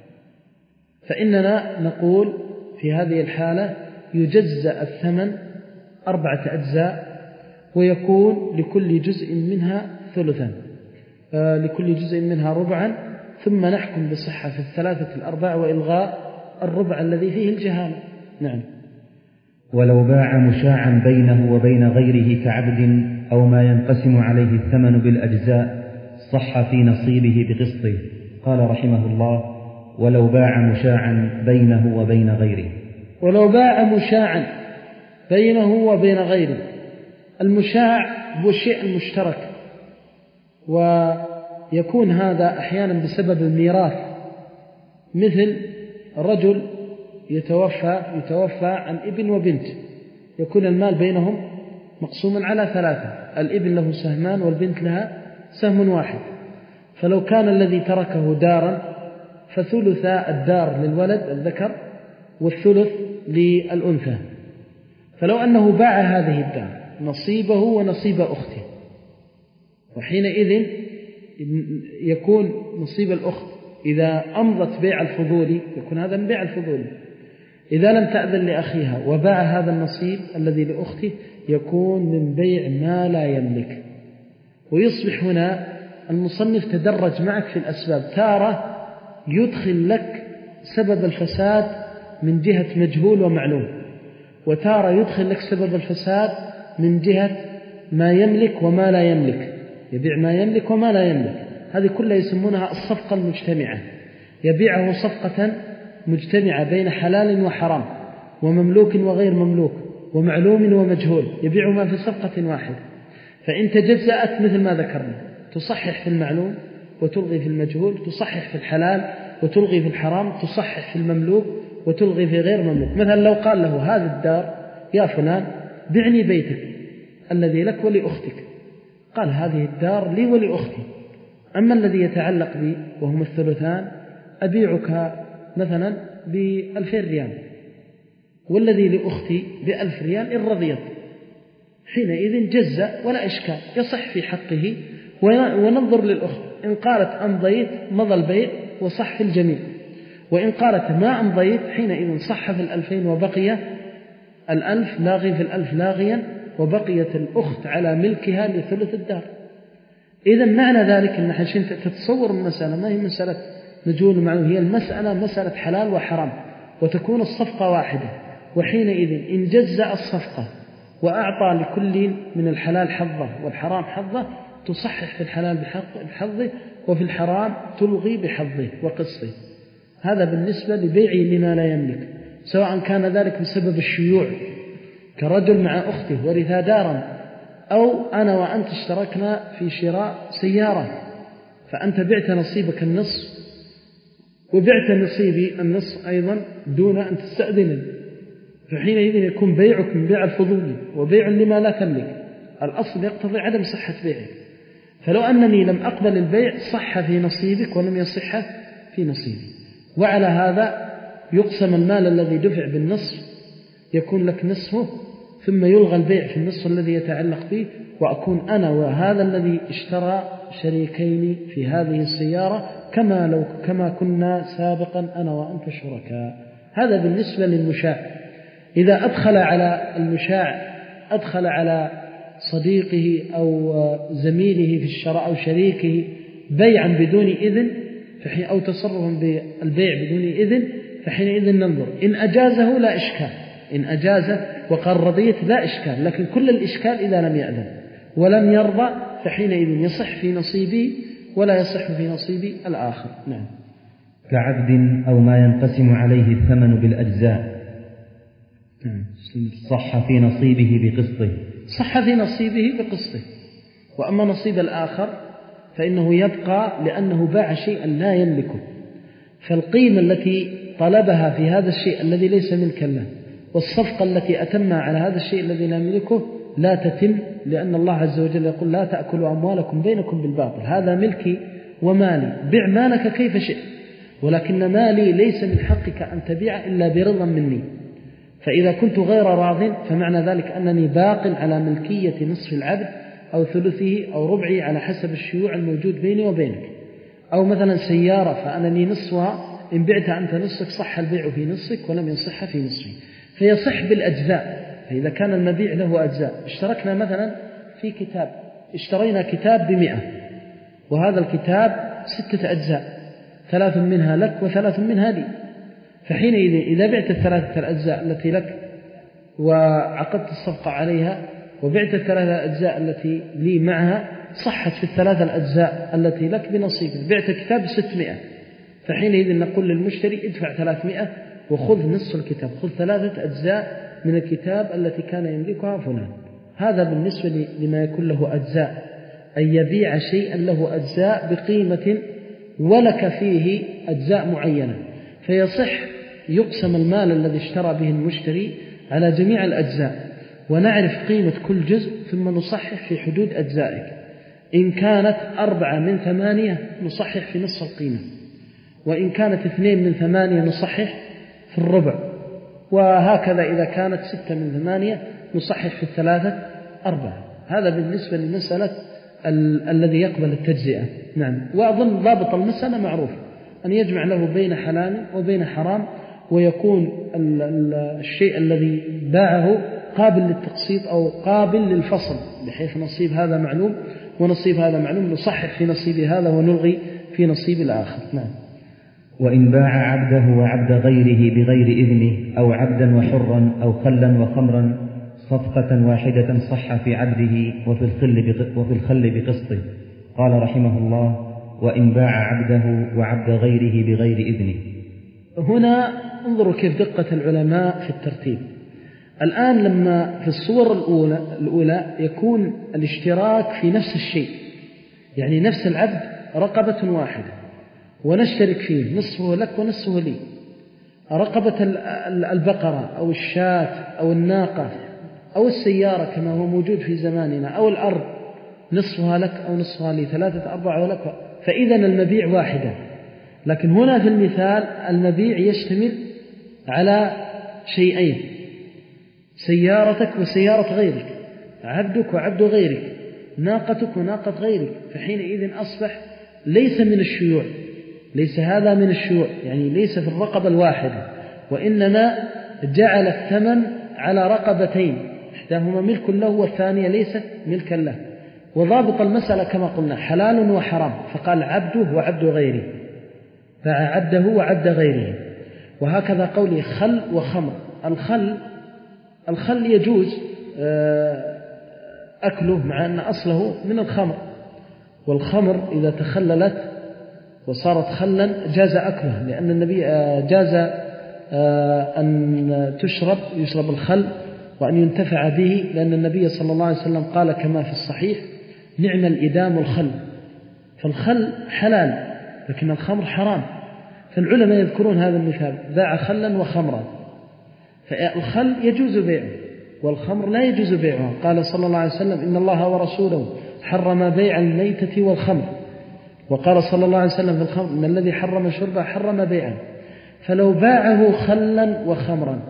فإننا نقول في هذه الحالة يجزأ الثمن أربعة أجزاء، ويكون لكل جزء منها ثلثا، آه لكل جزء منها ربعا، ثم نحكم بصحة في الثلاثة الأرباع وإلغاء الربع الذي فيه الجهالة. نعم. ولو باع مشاعا بينه وبين غيره كعبد أو ما ينقسم عليه الثمن بالأجزاء صح في نصيبه بقسطه. قال رحمه الله: ولو باع مشاعا بينه وبين غيره. ولو باع مشاعا بينه وبين غيره، المشاع هو الشيء المشترك، ويكون هذا أحيانا بسبب الميراث، مثل رجل يتوفى يتوفى عن ابن وبنت، يكون المال بينهم مقسوما على ثلاثة، الابن له سهمان والبنت لها سهم واحد، فلو كان الذي تركه دارا فثلث الدار للولد الذكر والثلث للأنثى. فلو أنه باع هذه الدار نصيبه ونصيب أخته، وحينئذ يكون نصيب الأخت إذا أمضت بيع الفضولي يكون هذا من بيع الفضولي، إذا لم تأذن لأخيها وباع هذا النصيب الذي لأخته يكون من بيع ما لا يملك. ويصبح هنا المصنف تدرج معك في الأسباب، تارة يدخل لك سبب الفساد من جهة مجهول ومعلوم، وتارة يدخل لك سبب الفساد من جهة ما يملك وما لا يملك، يبيع ما يملك وما لا يملك. هذه كلها يسمونها الصفقة المجتمعة، يبيعه صفقة مجتمعة بين حلال وحرام ومملوك وغير مملوك ومعلوم ومجهول، يبيعهما في صفقة واحدة. فإن تجزأت مثل ما ذكرنا تصحح في المعلوم وتلغي في المجهول، تصحح في الحلال وتلغي في الحرام، تصحح في المملوك وتلغي في غير مملوك. مثلا لو قال له هذه الدار يا فلان بعني بيتك الذي لك ولأختك، قال هذه الدار لي ولأختي، أما الذي يتعلق بي وهم الثلثان أبيعك مثلا بألفين ريال والذي لأختي بألف ريال إن رضيت، حينئذ جزء ولا إشكال، يصح في حقه. وننظر للأخت، إن قالت أمضيت مضى البيع وصح في الجميع، وإن قالت ما أمضيت حينئذ صح في الألفين وبقي الألف لاغي في الألف لاغيا، وبقيت الأخت على ملكها لثلث الدار. إذن معنى ذلك أن حين تتصور المسألة ما هي مسألة مجهول ومعلوم، هي المسألة مسألة حلال وحرام، وتكون الصفقة واحدة. وحينئذ إن جزأ الصفقة وأعطى لكل من الحلال حظه والحرام حظه تصحح في الحلال بحظه وفي الحرام تلغي بحظه وقسطه. هذا بالنسبة لبيعه لما لا يملك، سواء كان ذلك بسبب الشيوع كرجل مع أخته ورثا دارا، أو أنا وأنت اشتركنا في شراء سيارة فأنت بعت نصيبك النصف وبعت نصيبي النصف أيضا دون أن تستأذن، فحينئذ يكون بيعك من بيع الفضولي وبيع لما لا تملك، الأصل يقتضي عدم صحة بيعك. فلو أنني لم أقبل البيع صح في نصيبك ولم يصح في نصيبي. وعلى هذا يقسم المال الذي دفع بالنصف، يكون لك نصفه ثم يلغى البيع في النصف الذي يتعلق به، وأكون أنا وهذا الذي اشترى شريكين في هذه السيارة كما لو كما كنا سابقا أنا وأنت شركاء. هذا بالنسبة للمشاع. إذا أدخل على المشاع أدخل على صديقه أو زميله في الشراء أو شريكه بيعا بدون إذن أو تصرفا بالبيع بدون إذن، فحينئذ ننظر إن أجازه لا إشكال، إن أجازه وقال رضيت لا إشكال، لكن كل الإشكال إذا لم يأذن ولم يرضى فحينئذ يصح في نصيبي ولا يصح في نصيبي الآخر. نعم. كعبد أو ما ينقسم عليه الثمن بالأجزاء صح في نصيبه بقسطه، صح في نصيبه بقسطه. وأما نصيب الآخر فإنه يبقى لأنه باع شيئا لا يملكه، فالقيمة التي طلبها في هذا الشيء الذي ليس ملكا له والصفقة التي أتمها على هذا الشيء الذي لا يملكه لا تتم، لأن الله عز وجل يقول لا تأكلوا أموالكم بينكم بالباطل، هذا ملكي ومالي، بع مالك كيف شئت، ولكن مالي ليس من حقك أن تبيع إلا برضا مني. فإذا كنت غير راض فمعنى ذلك أنني باق على ملكية نصف العبد أو ثلثه أو ربعه على حسب الشيوع الموجود بيني وبينك. أو مثلا سيارة فأنني نصفها، إن بعت أنت نصفك صح البيع في نصفك ولم يصح في نصفي، فيصح بالأجزاء. فإذا كان المبيع له أجزاء، اشتركنا مثلا في كتاب، اشترينا كتاب بمئة وهذا الكتاب ستة أجزاء، ثلاث منها لك وثلاث منها لي، فحينئذ إذا بعت الثلاثة الأجزاء التي لك وعقدت الصفقة عليها وبعت الثلاثة الأجزاء التي لي معها صحت في الثلاثة الأجزاء التي لك بنصيبك. بعت كتاب ستمائة، فحينئذ نقول للمشتري ادفع ثلاثمائة وخذ نصف الكتاب، خذ ثلاثة أجزاء من الكتاب التي كان يملكها فلان. هذا بالنسبة لما يكون له أجزاء، أن يبيع شيئا له أجزاء بقيمة ولك فيه أجزاء معينة، فيصح يقسم المال الذي اشترى به المشتري على جميع الأجزاء ونعرف قيمة كل جزء ثم نصحح في حدود أجزائك. إن كانت أربعة من ثمانية نصحح في نصف القيمة، وإن كانت اثنين من ثمانية نصحح في الربع، وهكذا إذا كانت ستة من ثمانية نصحح في الثلاثة أربعة. هذا بالنسبة لمسألة ال- الذي يقبل التجزئة. نعم. وأظن ضابط المسألة معروف، أن يجمع له بين حلال وبين حرام، ويكون ال- ال- الشيء الذي باعه قابل للتقسيط أو قابل للفصل، بحيث نصيب هذا معلوم ونصيب هذا معلوم، نصحح في نصيب هذا ونلغي في نصيب الآخر. نعم. وإن باع عبده وعبد غيره بغير إذنه أو عبدا وحرا أو خلا وخمرا صفقة واحدة صح في عبده وفي الخل وفي الخل بقسطه. قال رحمه الله: وإن باع عبده وعبد غيره بغير إذنه. هنا انظروا كيف دقة العلماء في الترتيب. الآن لما في الصور الأولى, الأولى يكون الاشتراك في نفس الشيء، يعني نفس العبد رقبة واحدة ونشترك فيه، نصفه لك ونصفه لي. رقبة البقرة أو الشاة أو الناقة أو السيارة كما هو موجود في زماننا أو الأرض، نصفها لك أو نصفها لي، ثلاثة أربعة لك، فإذا المبيع واحدة. لكن هنا في المثال المبيع يشتمل على شيئين: سيارتك وسيارة غيرك، عبدك وعبد غيرك، ناقتك وناقة غيرك. فحينئذ أصبح ليس من الشيوع، ليس هذا من الشيوع، يعني ليس في الرقبة الواحدة، وإنما جعل الثمن على رقبتين، إحداهما ملك له والثانية ليست ملكا له. وضابط المسألة كما قلنا حلال وحرام، فقال عبده وعبد غيره، باع عبده وعبد غيره. وهكذا قوله خل وخمر. الخل الخل يجوز أكله مع أن أصله من الخمر، والخمر إذا تخللت وصارت خلا جاز أكله، لأن النبي جاز أن تشرب يشرب الخل وأن ينتفع به، لأن النبي صلى الله عليه وسلم قال كما في الصحيح: نعم الإدام الخل. فالخل حلال لكن الخمر حرام. فالعلماء يذكرون هذا المثال: باع خلا وخمرا. فالخل يجوز بيعه والخمر لا يجوز بيعه. قال صلى الله عليه وسلم: إن الله ورسوله حرم بيع الميتة والخمر. وقال صلى الله عليه وسلم في الخمر: إن الذي حرم شربه حرم بيعه. فلو باعه خلا وخمرا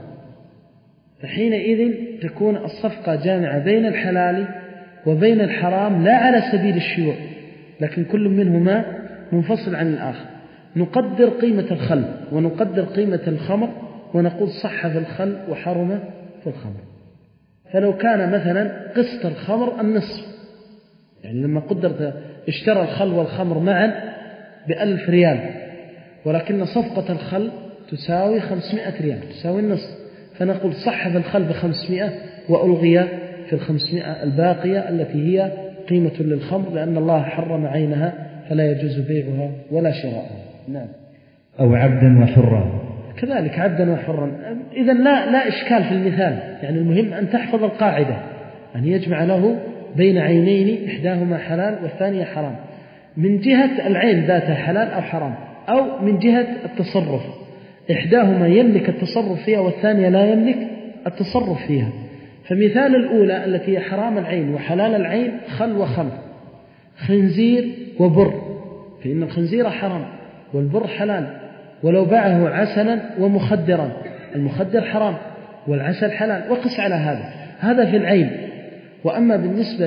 فحينئذ تكون الصفقة جامعة بين الحلال وبين الحرام، لا على سبيل الشيوع، لكن كل منهما منفصل عن الآخر. نقدر قيمة الخل ونقدر قيمة الخمر ونقول صح في الخل وحرم في الخمر. فلو كان مثلا قسط الخمر النصف، يعني لما قدرت اشترى الخل والخمر معا بألف ريال، ولكن صفقة الخل تساوي خمسمائة ريال، تساوي النصف، فنقول صح في الخل بخمسمائة وألغي في الخمسمائة الباقية التي هي قيمة للخمر، لأن الله حرم عينها فلا يجوز بيعها ولا شراءها. نعم. أو عبدا وحرا، كذلك عبدا وحرا. إذن لا, لا إشكال في المثال، يعني المهم أن تحفظ القاعدة، أن يجمع له بين عينين إحداهما حلال والثانية حرام، من جهة العين ذاتها حلال أو حرام، أو من جهة التصرف، إحداهما يملك التصرف فيها والثانية لا يملك التصرف فيها. فمثال الأولى التي هي حرام العين وحلال العين: خل وخمر، خنزير وبر، فإن الخنزير حرام والبر حلال. ولو باعه عسلا ومخدرا، المخدر حرام والعسل حلال، وقس على هذا. هذا في العين. وأما بالنسبة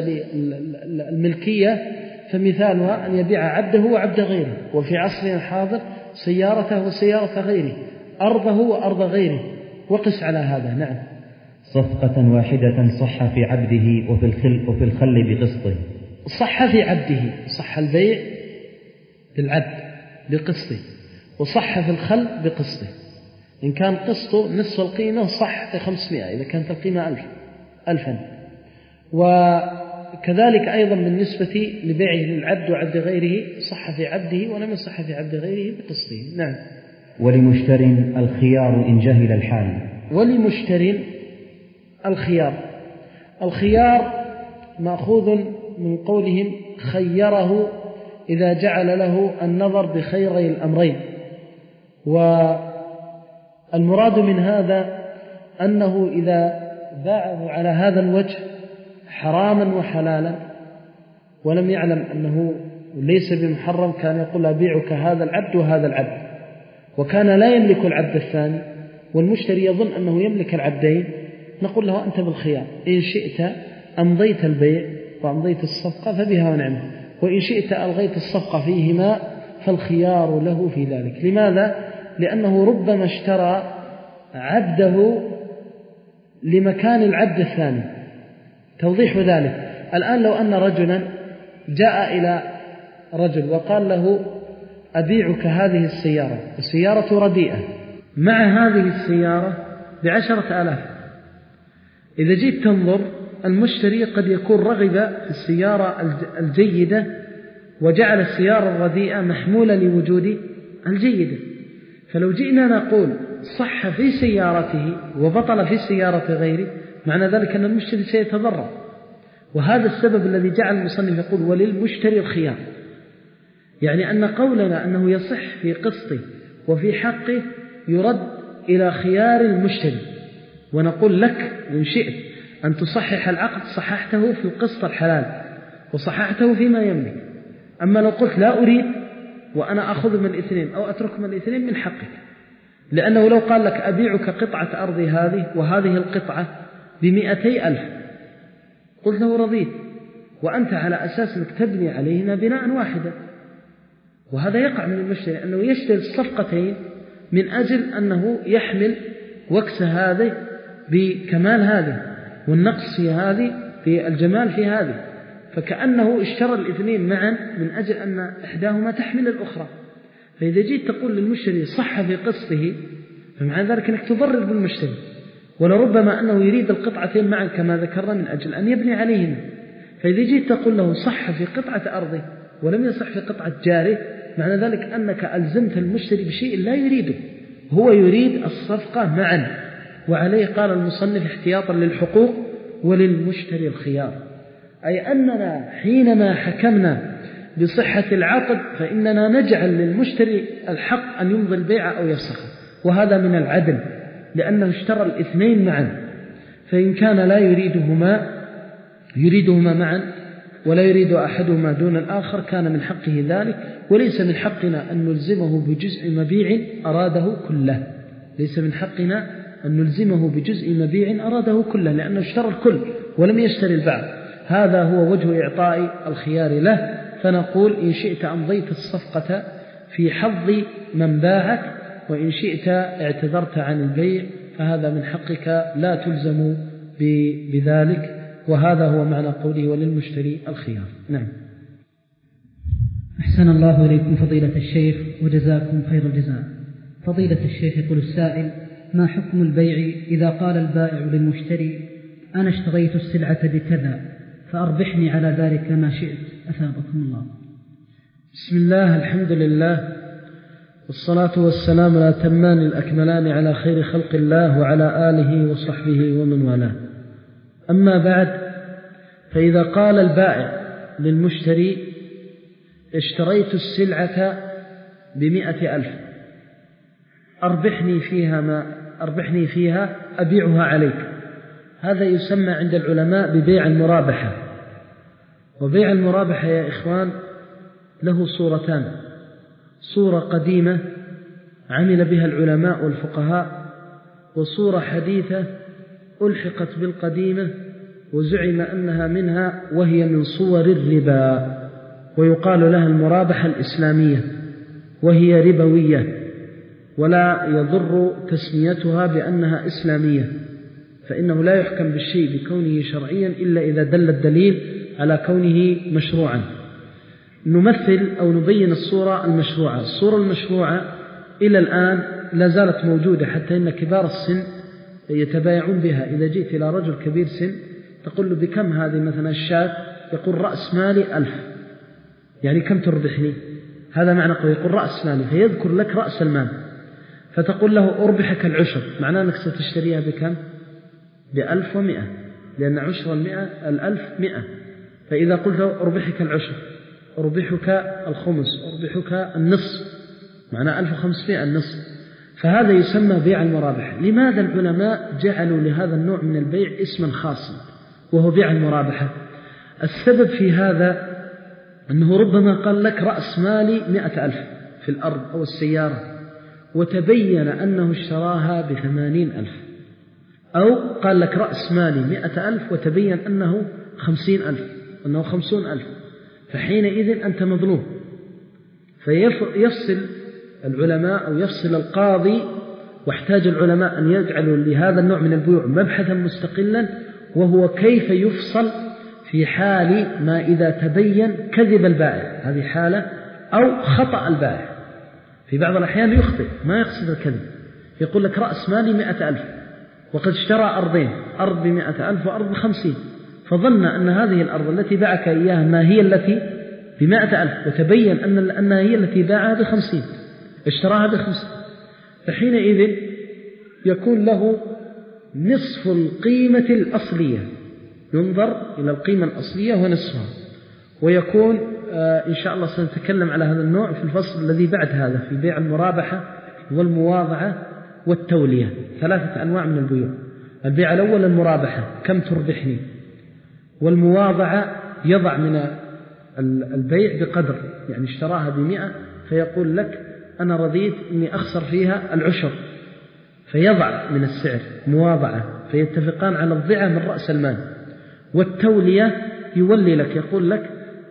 للملكية فمثالها أن يبيع عبده وعبد غيره، وفي عصرنا الحاضر سيارته وسيارة غيره، أرضه وأرض غيره، وقس على هذا. نعم. صفقة واحدة صح في عبده وفي الخل, وفي الخل بقسطه. صح في عبده، صح البيع بالعبد بقسطه، وصح في الخل بقسطه. إن كان قسطه نصف القيمة صح في خمسمائة، إذا كانت القيمة ألف ألفا. وكذلك أيضا بالنسبة لبيعه للعبد وعبد غيره، صح في عبده ولم يصح في عبد غيره بقسطه. نعم. ولمشتر الخيار إن جهل الحال. ولمشتر الخيار. الخيار مأخوذ من قولهم خيره إذا جعل له النظر بخيري الأمرين. والمراد من هذا أنه إذا باعه على هذا الوجه حراما وحلالا ولم يعلم أنه ليس بمحرم، كان يقول: أبيعك هذا العبد وهذا العبد، وكان لا يملك العبد الثاني، والمشتري يظن أنه يملك العبدين، نقول له أنت بالخيار، إن شئت أمضيت البيع وأمضيت الصفقة فبها ونعمة، وإن شئت ألغيت الصفقة فيهما فالخيار له في ذلك. لماذا؟ لأنه ربما اشترى عبده لمكان العبد الثاني. توضيح ذلك: الآن لو أن رجلا جاء إلى رجل وقال له أبيعك هذه السيارة، السيارة رديئة، مع هذه السيارة بعشرة آلاف. إذا جيت تنظر المشتري قد يكون رغب في السيارة الجيدة وجعل السيارة الرديئة محمولة لوجود الجيدة. فلو جئنا نقول صح في سيارته وبطل في سيارة غيره، معنى ذلك أن المشتري سيتضرر. وهذا السبب الذي جعل المصنف يقول وللمشتري الخيار، يعني أن قولنا أنه يصح في قسطه وفي حقه يرد إلى خيار المشتري، ونقول لك إن شئت أن تصحح العقد صححته في القسط الحلال وصححته فيما يملك. أما لو قلت لا أريد وأنا أخذ من الاثنين أو أترك من الاثنين، من حقك، لأنه لو قال لك أبيعك قطعة أرضي هذه وهذه القطعة بمئتي ألف، قلت له رضيت، وأنت على أساس أنك تبني عليهما بناء واحدا. وهذا يقع من المشتري أنه يشتري الصفقتين من أجل أنه يحمل وكس هذه بكمال هذه والنقص في هذه بالجمال في هذه، فكأنه اشترى الاثنين معا من أجل أن إحداهما تحمل الأخرى. فإذا جيت تقول للمشتري صح في قسطه، فمعنى ذلك أنك تضرر بالمشتري، ولربما أنه يريد القطعتين معا كما ذكرنا من أجل أن يبني عليهما. فإذا جيت تقول له صح في قطعة أرضه ولم يصح في قطعة جاره، معنى ذلك أنك ألزمت المشتري بشيء لا يريده، هو يريد الصفقة معا. وعليه قال المصنف احتياطا للحقوق وللمشتري الخيار، أي أننا حينما حكمنا بصحة العقد فإننا نجعل للمشتري الحق أن يمضي البيع أو يفسخه، وهذا من العدل لأنه اشترى الاثنين معا. فإن كان لا يريدهما يريدهما معا ولا يريد أحدهما دون الآخر كان من حقه ذلك، وليس من حقنا أن نلزمه بجزء مبيع أراده كله، ليس من حقنا أن نلزمه بجزء مبيع أراده كله، لأنه اشترى الكل ولم يشتري البعض. هذا هو وجه إعطاء الخيار له. فنقول إن شئت أمضيت الصفقة في حظ من باعك، وإن شئت اعتذرت عن البيع فهذا من حقك لا تلزم بذلك. وهذا هو معنى قوله وللمشتري الخيار. نعم. أحسن الله إليكم فضيلة الشيخ وجزاكم خير الجزاء. فضيلة الشيخ يقول السائل: ما حكم البيع إذا قال البائع للمشتري أنا اشتريت السلعة بكذا فأربحني على ذلك ما شئت، أثابكم الله؟ بسم الله، الحمد لله، والصلاة والسلام الأتمان الأكملان على خير خلق الله وعلى آله وصحبه ومن والاه. أما بعد، فإذا قال البائع للمشتري اشتريت السلعة بمئة ألف أربحني فيها ما أربحني فيها أبيعها عليك، هذا يسمى عند العلماء ببيع المرابحة. وبيع المرابحة يا إخوان له صورتان: صورة قديمة عمل بها العلماء والفقهاء، وصورة حديثة ألحقت بالقديمة وزعم أنها منها، وهي من صور الربا، ويقال لها المرابحة الإسلامية، وهي ربوية، ولا يضر تسميتها بأنها إسلامية، فإنه لا يحكم بالشيء بكونه شرعيا إلا إذا دل الدليل على كونه مشروعا. نمثل أو نبين الصورة المشروعة. الصورة المشروعة إلى الآن لا زالت موجودة، حتى إن كبار السن يتبايعون بها. إذا جئت إلى رجل كبير سن تقول له بكم هذه مثلا الشاة، يقول رأس مالي ألف، يعني كم تربحني؟ هذا معنى قوي، يقول رأس مالي، فيذكر لك رأس المال، فتقول له أربحك العشر، معناه أنك ستشتريها بكم؟ بألف ومئة، لأن عشر المئة الألف مئة. فإذا قلت له أربحك العشر، أربحك الخمس، أربحك النصف، معناه ألف وخمسمائة النصف. فهذا يسمى بيع المرابحة. لماذا العلماء جعلوا لهذا النوع من البيع اسما خاصا وهو بيع المرابحة؟ السبب في هذا أنه ربما قال لك رأس مالي مئة ألف في الأرض أو السيارة، وتبين أنه اشتراها بثمانين ألف، أو قال لك رأس مالي مئة ألف وتبين أنه خمسين ألف، أنه خمسون ألف، فحينئذ أنت مظلوم. فيفصل العلماء أو يفصل القاضي، واحتاج العلماء أن يجعلوا لهذا النوع من البيوع مبحثا مستقلا، وهو كيف يفصل في حال ما إذا تبين كذب البائع، هذه حالة، أو خطأ البائع. في بعض الأحيان يخطئ ما يقصد الكذب، يقول لك رأس مالي مئة ألف وقد اشترى أرضين، أرض بمئة ألف وأرض بخمسين، فظن أن هذه الأرض التي باعك إياها ما هي التي بمئة ألف، وتبين أن أنها هي التي باعها بخمسين، اشتراها بخمسين، فحينئذ يكون له نصف القيمة الأصلية، ينظر إلى القيمة الأصلية ونصفها. ويكون آه إن شاء الله سنتكلم على هذا النوع في الفصل الذي بعد هذا، في بيع المرابحة والمواضعة والتولية، ثلاثة أنواع من البيوع. البيع الأول المرابحة، كم تربحني، والمواضعة يضع من البيع بقدر، يعني اشتراها بمئة فيقول لك أنا رضيت أني أخسر فيها العشر، فيضع من السعر مواضعة، فيتفقان على الضعة من رأس المال. والتولية يولي لك، يقول لك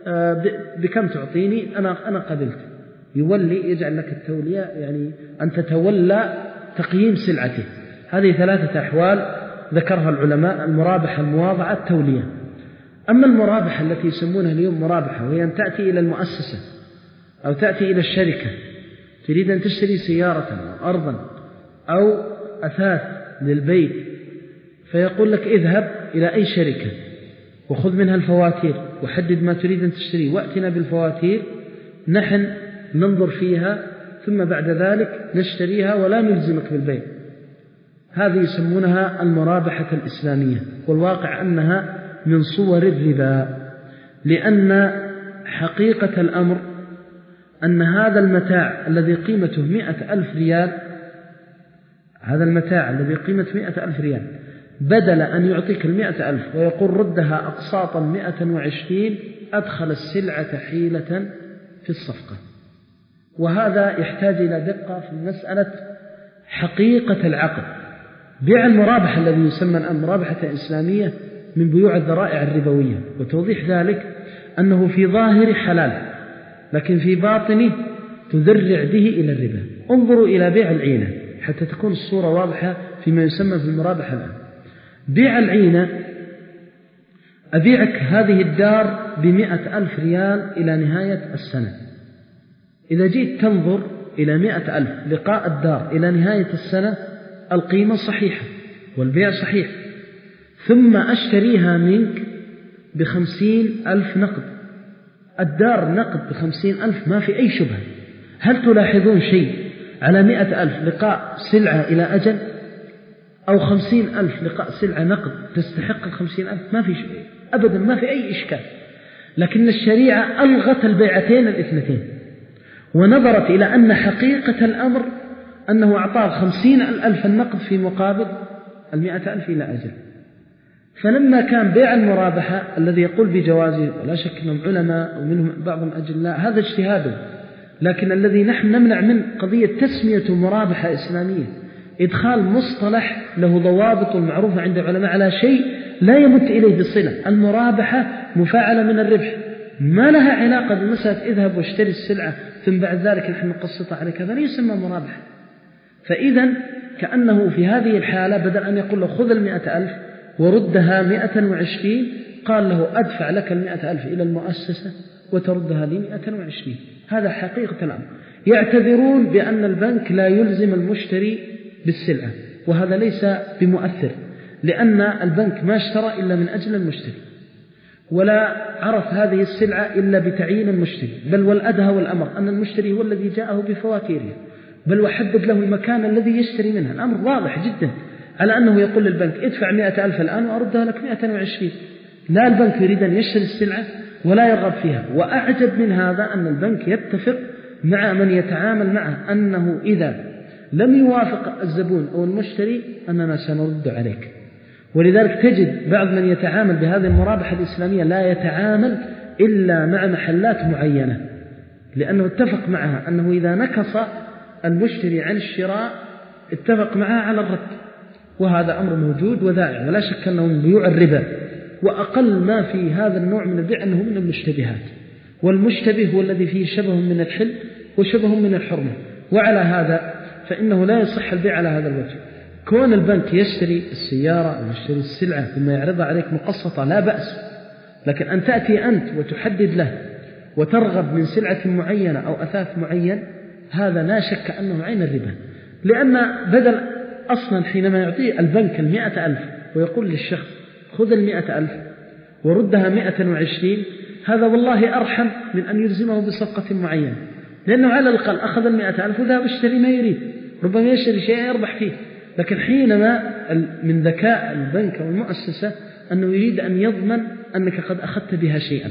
بكم تعطيني، أنا أنا قبلت، يولي يجعل لك التولية، يعني أن تتولى تقييم سلعته. هذه ثلاثة أحوال ذكرها العلماء: المرابحة، المواضعة، التولية. أما المرابحة التي يسمونها اليوم مرابحة، وهي أن تأتي إلى المؤسسة أو تأتي إلى الشركة تريد أن تشتري سيارة أو أرضا أو أثاث للبيت، فيقول لك اذهب إلى أي شركة وخذ منها الفواتير وحدد ما تريد أن تشتري وأتنا بالفواتير، نحن ننظر فيها ثم بعد ذلك نشتريها ولا نلزمك بالبيع. هذه يسمونها المرابحة الإسلامية، والواقع أنها من صور الربا، لأن حقيقة الأمر أن هذا المتاع الذي قيمته مئة ألف ريال، هذا المتاع الذي قيمة مئة ألف ريال، بدل أن يعطيك المئة ألف ويقول ردها أقساطا مئة وعشرين، أدخل السلعة حيلة في الصفقة. وهذا يحتاج إلى دقة في مسألة حقيقة العقد. بيع المرابحة الذي يسمى الآن مرابحة إسلامية من بيوع الذرائع الربوية، وتوضيح ذلك أنه في ظاهر حلال لكن في باطنه تذرع به إلى الربا. انظروا إلى بيع العينة حتى تكون الصورة واضحة فيما يسمى في المرابحة الآن. بيع العينة، أبيعك هذه الدار بمئة ألف ريال إلى نهاية السنة. إذا جيت تنظر إلى مئة ألف لقاء الدار إلى نهاية السنة، القيمة صحيحة والبيع صحيح، ثم أشتريها منك بخمسين ألف نقد. الدار نقد بخمسين ألف ما في أي شبهة. هل تلاحظون شيء على مئة ألف لقاء سلعة إلى أجل، أو خمسين ألف لقاء سلعة نقد تستحق الخمسين ألف؟ ما في شيء أبدا، ما في أي إشكال. لكن الشريعة ألغت البيعتين الاثنتين ونظرت إلى أن حقيقة الأمر أنه أعطاه خمسين ألف النقد في مقابل المئة ألف إلى أجل. فلما كان بيع المرابحة الذي يقول بجوازه، ولا شك أنهم علماء ومنهم بعضهم أجلاء، هذا اجتهاده، لكن الذي نحن نمنع من قضية تسمية مرابحة إسلامية إدخال مصطلح له ضوابط المعروفة عند العلماء على شيء لا يمت إليه بالصلة. المرابحة مفاعلة من الربح، ما لها علاقة بمسألة اذهب واشتري السلعة ثم بعد ذلك نحن نقسطها عليك، هذا لا يسمى مرابحة. فإذا كأنه في هذه الحالة بدل أن يقول له خذ المئة ألف وردها مئة وعشرين، قال له أدفع لك المئة ألف إلى المؤسسة وتردها لي مئة وعشرين. هذا حقيقة الأمر. يعتذرون بأن البنك لا يلزم المشتري بالسلعة، وهذا ليس بمؤثر، لأن البنك ما اشترى إلا من أجل المشتري، ولا عرف هذه السلعة إلا بتعيين المشتري، بل والأدهى والأمر أن المشتري هو الذي جاءه بفواتيره، بل وحدد له المكان الذي يشتري منها. الأمر واضح جدا على أنه يقول للبنك ادفع مئة ألف الآن وأردها لك مئة وعشرين. لا البنك يريد أن يشتري السلعة ولا يرغب فيها. وأعجب من هذا أن البنك يتفق مع من يتعامل معه أنه إذا لم يوافق الزبون أو المشتري أننا سنرد عليك. ولذلك تجد بعض من يتعامل بهذه المرابحة الإسلامية لا يتعامل إلا مع محلات معينة، لأنه اتفق معها أنه إذا نكص المشتري عن الشراء اتفق معه على الرد، وهذا أمر موجود وذائع، ولا شك أنه من بيوع الربا، وأقل ما في هذا النوع من البيع أنه من المشتبهات، والمشتبه هو الذي فيه شبه من الحل وشبه من الحرمة، وعلى هذا فإنه لا يصح البيع على هذا الوجه. كون البنك يشتري السيارة أو يشتري السلعة ثم يعرضها عليك مقسطة لا بأس، لكن أن تأتي أنت وتحدد له وترغب من سلعة معينة أو أثاث معين، هذا لا شك أنه عين الربا، لأن بدل أصلا حينما يعطيه البنك المئة ألف ويقول للشخص خذ المئة ألف وردها مئة وعشرين، هذا والله أرحم من أن يلزمه بصفقة معينة، لأنه على الأقل أخذ المئة ألف وذهب اشتري ما يريد، ربما يشتري شيء يربح فيه. لكن حينما من ذكاء البنك والمؤسسة أنه يريد أن يضمن أنك قد أخذت بها شيئا،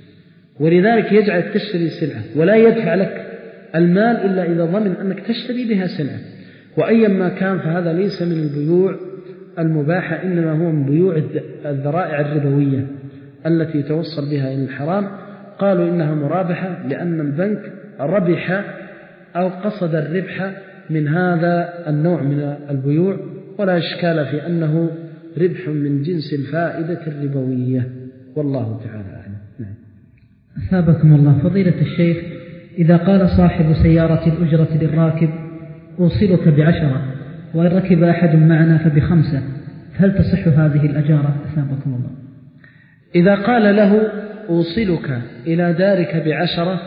ولذلك يجعل تشتري سلعة ولا يدفع لك المال إلا إذا ضمن أنك تشتري بها سلعة. وأيا ما كان فهذا ليس من البيوع المباحة، إنما هو من بيوع الذرائع الربوية التي يتوصل بها إلى الحرام. قالوا إنها مرابحة لأن البنك ربح أو قصد الربح من هذا النوع من البيوع، ولا إشكال في أنه ربح من جنس الفائدة الربوية، والله تعالى أعلم. نعم. أثابكم الله فضيلة الشيخ، إذا قال صاحب سيارة الأجرة للراكب أوصلك بعشرة وإن ركب أحد معنا فبخمسة، فهل تصح هذه الأجارة؟ أثابكم الله. إذا قال له أوصلك إلى دارك بعشرة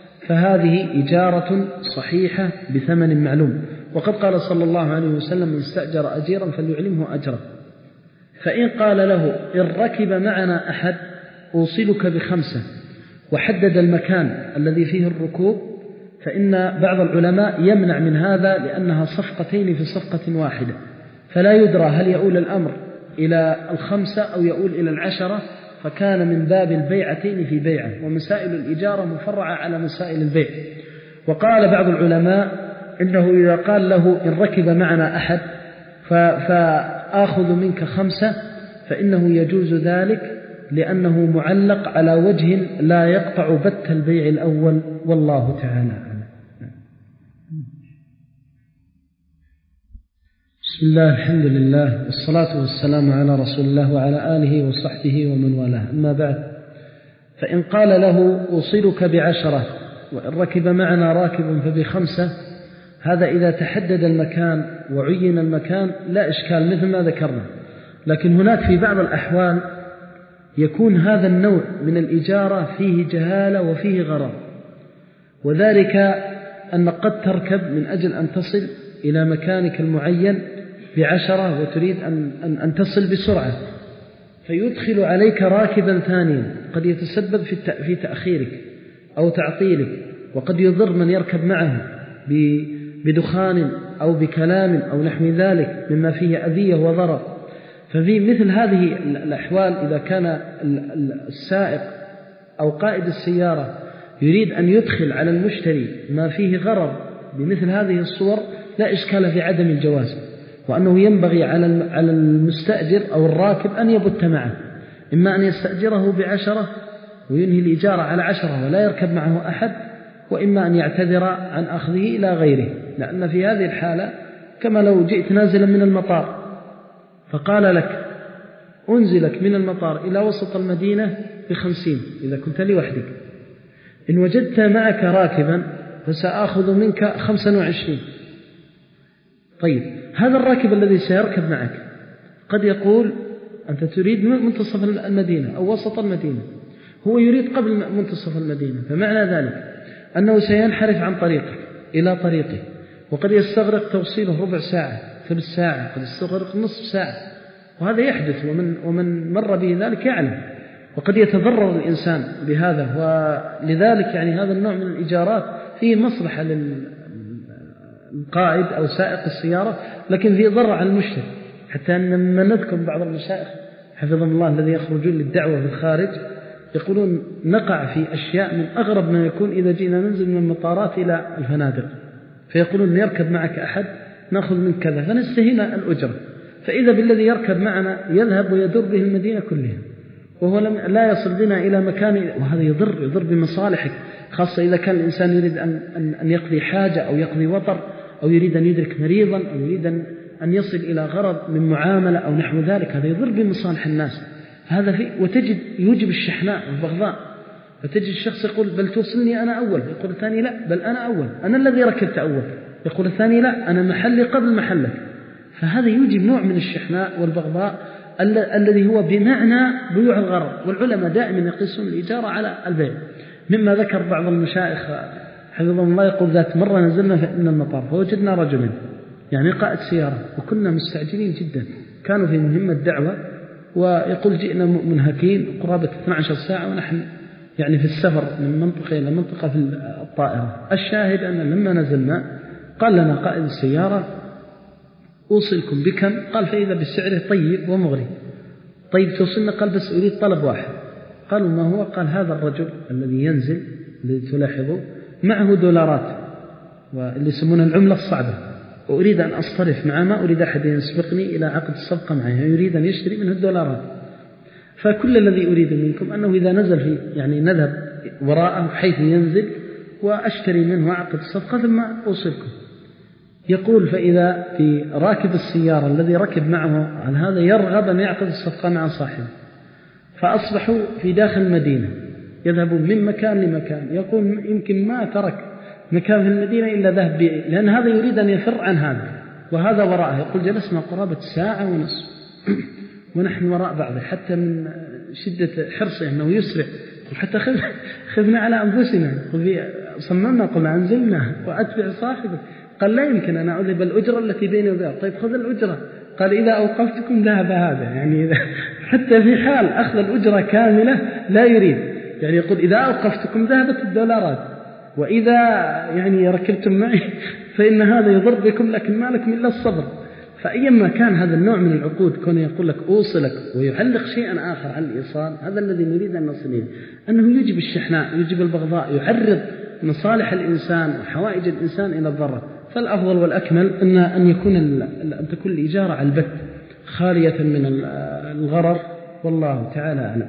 فهذه إجارة صحيحة بثمن معلوم، وقد قال صلى الله عليه وسلم من استأجر أجيرا فليعلمه أجره. فإن قال له إن ركب معنا أحد أوصلك بخمسة وحدد المكان الذي فيه الركوب، فإن بعض العلماء يمنع من هذا لأنها صفقتين في صفقة واحدة، فلا يدرى هل يؤول الأمر إلى الخمسة أو يؤول إلى العشرة، فكان من باب البيعتين في بيعة، ومسائل الإجارة مفرعة على مسائل البيع. وقال بعض العلماء إنه إذا قال له إن ركب معنا أحد فآخذ منك خمسة فإنه يجوز ذلك، لأنه معلق على وجه لا يقطع بت البيع الأول، والله تعالى أعلم. بسم الله، الحمد لله، والصلاة والسلام على رسول الله وعلى آله وصحبه ومن والاه، أما بعد. فإن قال له أوصلك بعشرة وإن ركب معنا راكب فبخمسة، هذا إذا تحدد المكان وعين المكان لا إشكال مثل ما ذكرنا. لكن هناك في بعض الأحوال يكون هذا النوع من الإجارة فيه جهالة وفيه غرر، وذلك أن قد تركب من أجل أن تصل إلى مكانك المعين بعشرة وتريد أن, أن, أن تصل بسرعة، فيدخل عليك راكبا ثانيا قد يتسبب في, في تأخيرك أو تعطيلك، وقد يضر من يركب معه بدخان أو بكلام أو نحو ذلك مما فيه أذية وضرر. ففي مثل هذه الأحوال إذا كان السائق أو قائد السيارة يريد أن يدخل على المشتري ما فيه غرر بمثل هذه الصور، لا إشكال في عدم الجواز، وأنه ينبغي على المستأجر أو الراكب أن يبت معه، إما أن يستأجره بعشرة وينهي الإجارة على عشرة ولا يركب معه أحد، وإما أن يعتذر عن أخذه إلى غيره، لأن في هذه الحالة كما لو جئت نازلا من المطار فقال لك أنزلك من المطار إلى وسط المدينة بخمسين إذا كنت لوحدك، إن وجدت معك راكبا فسأخذ منك خمسة وعشرين. طيب هذا الراكب الذي سيركب معك قد يقول أنت تريد منتصف المدينة أو وسط المدينة، هو يريد قبل منتصف المدينة، فمعنى ذلك أنه سينحرف عن طريقك إلى طريقه، وقد يستغرق توصيله ربع ساعة ثلث ساعة، قد يستغرق نصف ساعة، وهذا يحدث ومن, ومن مر به ذلك يعلم، وقد يتضرر الإنسان بهذا. ولذلك يعني هذا النوع من الإجارات فيه مصلحة للقائد أو سائق السيارة، لكن فيه ضرر على المشتري، حتى أن لما نذكر بعض المشايخ حفظهم الله الذي يخرجون للدعوة في الخارج يقولون نقع في أشياء من أغرب ما يكون إذا جينا ننزل من المطارات إلى الفنادق، فيقولون يركب معك أحد نأخذ من كذا فنستهين الأجرة، فإذا بالذي يركب معنا يذهب ويدر به المدينة كلها وهو لا يصل بنا إلى مكان، وهذا يضر يضر بمصالحك، خاصة إذا كان الإنسان يريد أن, أن يقضي حاجة أو يقضي وطر أو يريد أن يدرك مريضا أو يريد أن يصل إلى غرض من معاملة أو نحو ذلك، هذا يضر بمصالح الناس. هذا في وتجد يوجب الشحناء والبغضاء، فتجد الشخص يقول بل توصلني أنا أول، يقول الثاني لا بل أنا أول، أنا الذي ركبت أول، يقول الثاني لا أنا محلي قبل محلك. فهذا يوجب نوع من الشحناء والبغضاء الذي هو بمعنى بيوع الغرض. والعلماء دائما يقيسون الإجارة على البيع. مما ذكر بعض المشايخ حفظهم الله يقول ذات مرة نزلنا من المطار فوجدنا رجلا يعني قائد سيارة وكنا مستعجلين جدا، كانوا في مهمة دعوة، ويقول جئنا منهكين قرابة اثنتي عشرة ساعة ونحن يعني في السفر من منطقة إلى منطقة في الطائرة. الشاهد أن لما نزلنا قال لنا قائد السيارة أوصلكم بكم؟ قال فإذا بسعره طيب ومغري. طيب توصلنا؟ قال بس أريد طلب واحد. قالوا ما هو؟ قال هذا الرجل الذي ينزل لتلاحظوا معه دولارات واللي يسمونه العملة الصعبة، وأريد أن أصطرف معه، ما أريد أحد يسبقني إلى عقد الصفقة معه، يريد أن يشتري منه الدولارات. فكل الذي أريد منكم أنه إذا نزل في يعني نذهب وراءه حيث ينزل وأشتري منه عقد الصفقة ثم أوصلكم. يقول فإذا في راكب السيارة الذي ركب معه على هذا يرغب أن يعقد الصفقة مع صاحبه، فأصبحوا في داخل المدينة يذهبون من مكان لمكان. يقول يمكن ما ترك مكان في المدينة إلا ذهب به، لأن هذا يريد أن يفر عن هذا وهذا وراءه. يقول جلسنا قرابة ساعة ونصف ونحن وراء بعض، حتى من شدة حرصه أنه يسرع حتى خذنا على أنفسنا، صممنا قلنا أنزلنا وأتبع صاحبه. قال لا يمكن أن أذهب الأجرة التي بيني وبينه. طيب خذ الأجرة. قال إذا أوقفتكم ذهب هذا، يعني إذا حتى في حال أخذ الأجرة كاملة لا يريد، يعني يقول إذا أوقفتكم ذهبت الدولارات، وإذا يعني ركبتم معي فإن هذا يضر بكم لكن ما لكم إلا الصبر. فأيما كان هذا النوع من العقود كونه يقول لك أوصلك ويعلق شيئا آخر على الإيصال، هذا الذي نريد أن نصل إليه، أنه يجب الشحناء يجب البغضاء، يعرض مصالح الإنسان وحوائج الإنسان إلى الضرر. فالأفضل والأكمل أن أن يكون أن تكون الإجارة على البت خالية من الغرر، والله تعالى أعلم.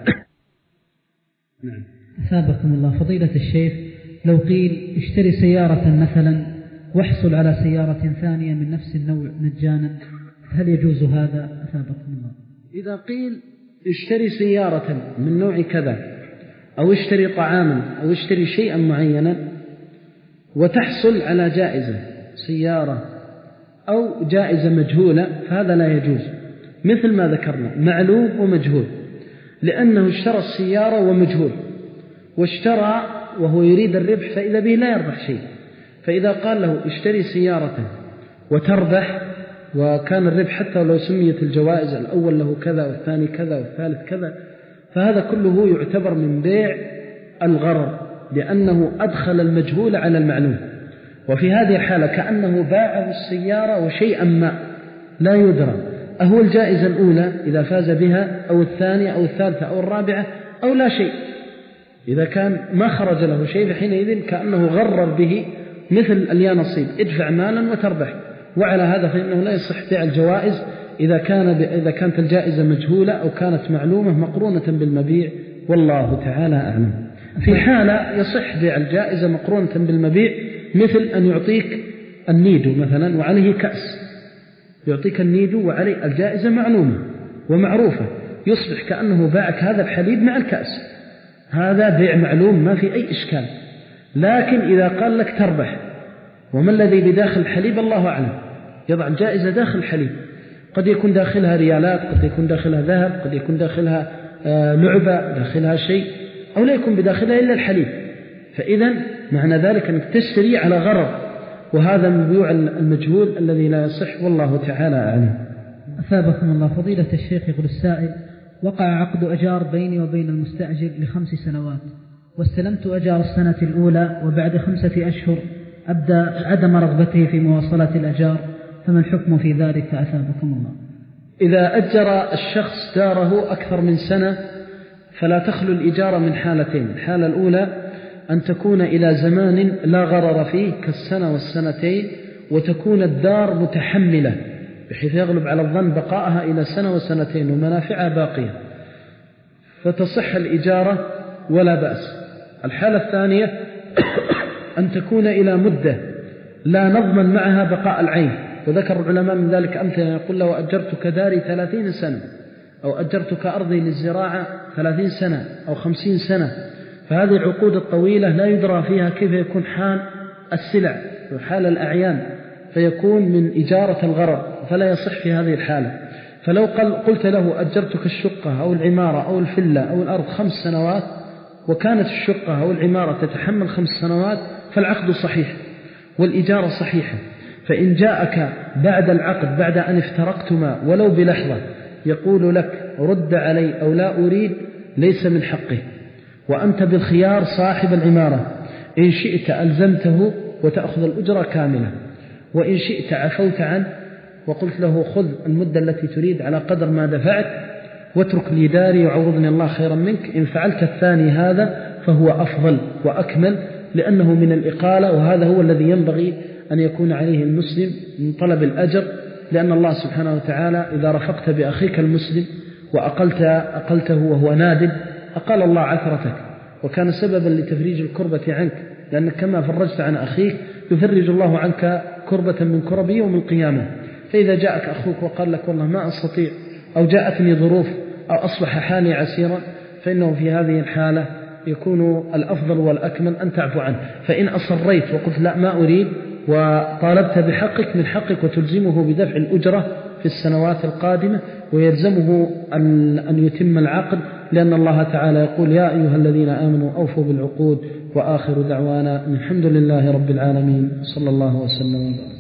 نعم. أثابكم الله فضيلة الشيخ، لو قيل اشتري سيارة مثلا واحصل على سيارة ثانية من نفس النوع مجانا، هل يجوز هذا؟ أثابكم الله. إذا قيل اشتري سيارة من نوع كذا أو اشتري طعاما أو اشتري شيئا معينا وتحصل على جائزة سيارة أو جائزة مجهولة، فهذا لا يجوز، مثل ما ذكرنا معلوم ومجهول، لأنه اشترى السيارة ومجهول، واشترى وهو يريد الربح فإذا به لا يربح شيء. فإذا قال له اشتري سيارة وتربح، وكان الربح حتى لو سميت الجوائز الأول له كذا والثاني كذا والثالث كذا، فهذا كله يعتبر من بيع الغرر، لأنه أدخل المجهول على المعلوم. وفي هذه الحالة كأنه باعه السيارة وشيئا ما لا يدرى أهو الجائزة الأولى إذا فاز بها أو الثانية أو الثالثة أو الرابعة أو لا شيء. إذا كان ما خرج له شيء فحينئذ كأنه غرر به، مثل اليا نصيب ادفع مالا وتربح. وعلى هذا فإنه لا يصح بيع الجوائز إذا كان إذا كانت الجائزة مجهولة أو كانت معلومة مقرونة بالمبيع، والله تعالى أعلم. في حالة يصح بيع الجائزة مقرونة بالمبيع، مثل أن يعطيك النيدو مثلا وعليه كأس، يعطيك النيدو وعليه الجائزة معلومة ومعروفة، يصبح كأنه باعك هذا الحليب مع الكأس، هذا بيع معلوم ما في أي إشكال. لكن إذا قال لك تربح وما الذي بداخل الحليب الله أعلم، يضع الجائزة داخل الحليب، قد يكون داخلها ريالات، قد يكون داخلها ذهب، قد يكون داخلها لعبة، داخلها شيء، أو لا يكون بداخلها إلا الحليب. فإذا معنى ذلك أنك تشتري على غرض، وهذا من بيوع المجهول الذي لا يصح، والله تعالى أعلم. أثابكم الله فضيلة الشيخ. يقول السائل: وقع عقد أجار بيني وبين المستأجر لخمس سنوات، واستلمت أجار السنة الأولى، وبعد خمسة أشهر أبدأ عدم رغبته في مواصلة الأجار، فما الحكم في ذلك؟ أثابكم الله. إذا أجر الشخص داره أكثر من سنة فلا تخلو الإجارة من حالتين: الحالة الأولى أن تكون إلى زمان لا غرر فيه كالسنة والسنتين، وتكون الدار متحملة بحيث يغلب على الظن بقائها إلى سنة وسنتين ومنافعها باقية، فتصح الإجارة ولا بأس. الحالة الثانية أن تكون إلى مدة لا نضمن معها بقاء العين. وذكر العلماء من ذلك أمثلة، يقول له أجرتك داري ثلاثين سنة، أو أجرتك أرضي للزراعة ثلاثين سنة أو خمسين سنة. فهذه العقود الطويلة لا يدرى فيها كيف يكون حال السلع وحال الأعيان، فيكون من إجارة الغرض، فلا يصح في هذه الحالة. فلو قلت له أجرتك الشقة أو العمارة أو الفلة أو الأرض خمس سنوات، وكانت الشقة أو العمارة تتحمل خمس سنوات، فالعقد صحيح والإجارة صحيحة. فإن جاءك بعد العقد بعد أن افترقتما ولو بلحظة يقول لك رد علي أو لا أريد، ليس من حقه، وأنت بالخيار صاحب العمارة. إن شئت ألزمته وتأخذ الأجرة كاملة، وإن شئت عفوت عنه وقلت له خذ المدة التي تريد على قدر ما دفعت واترك لي داري وعوضني الله خيرا منك. إن فعلت الثاني هذا فهو أفضل وأكمل، لأنه من الإقالة، وهذا هو الذي ينبغي أن يكون عليه المسلم من طلب الأجر. لأن الله سبحانه وتعالى إذا رفقت بأخيك المسلم وأقلت أقلته وهو نادب، أقال الله عثرتك وكان سببا لتفريج الكربة عنك، لأنك كما فرجت عن أخيك يفرج الله عنك كربة من كرب يوم القيامة. فإذا جاءك أخوك وقال لك والله ما أستطيع، أو جاءتني ظروف، أو أصبح حالي عسيرا، فإنه في هذه الحالة يكون الأفضل والأكمل أن تعفو عنه. فإن أصريت وقلت لا ما أريد وطالبت بحقك، من حقك وتلزمه بدفع الأجرة في السنوات القادمة، ويلزمه أن يتم العقد، لأن الله تعالى يقول يا أيها الذين آمنوا أوفوا بالعقود. وآخر دعوانا الحمد لله رب العالمين، صلى الله وسلم.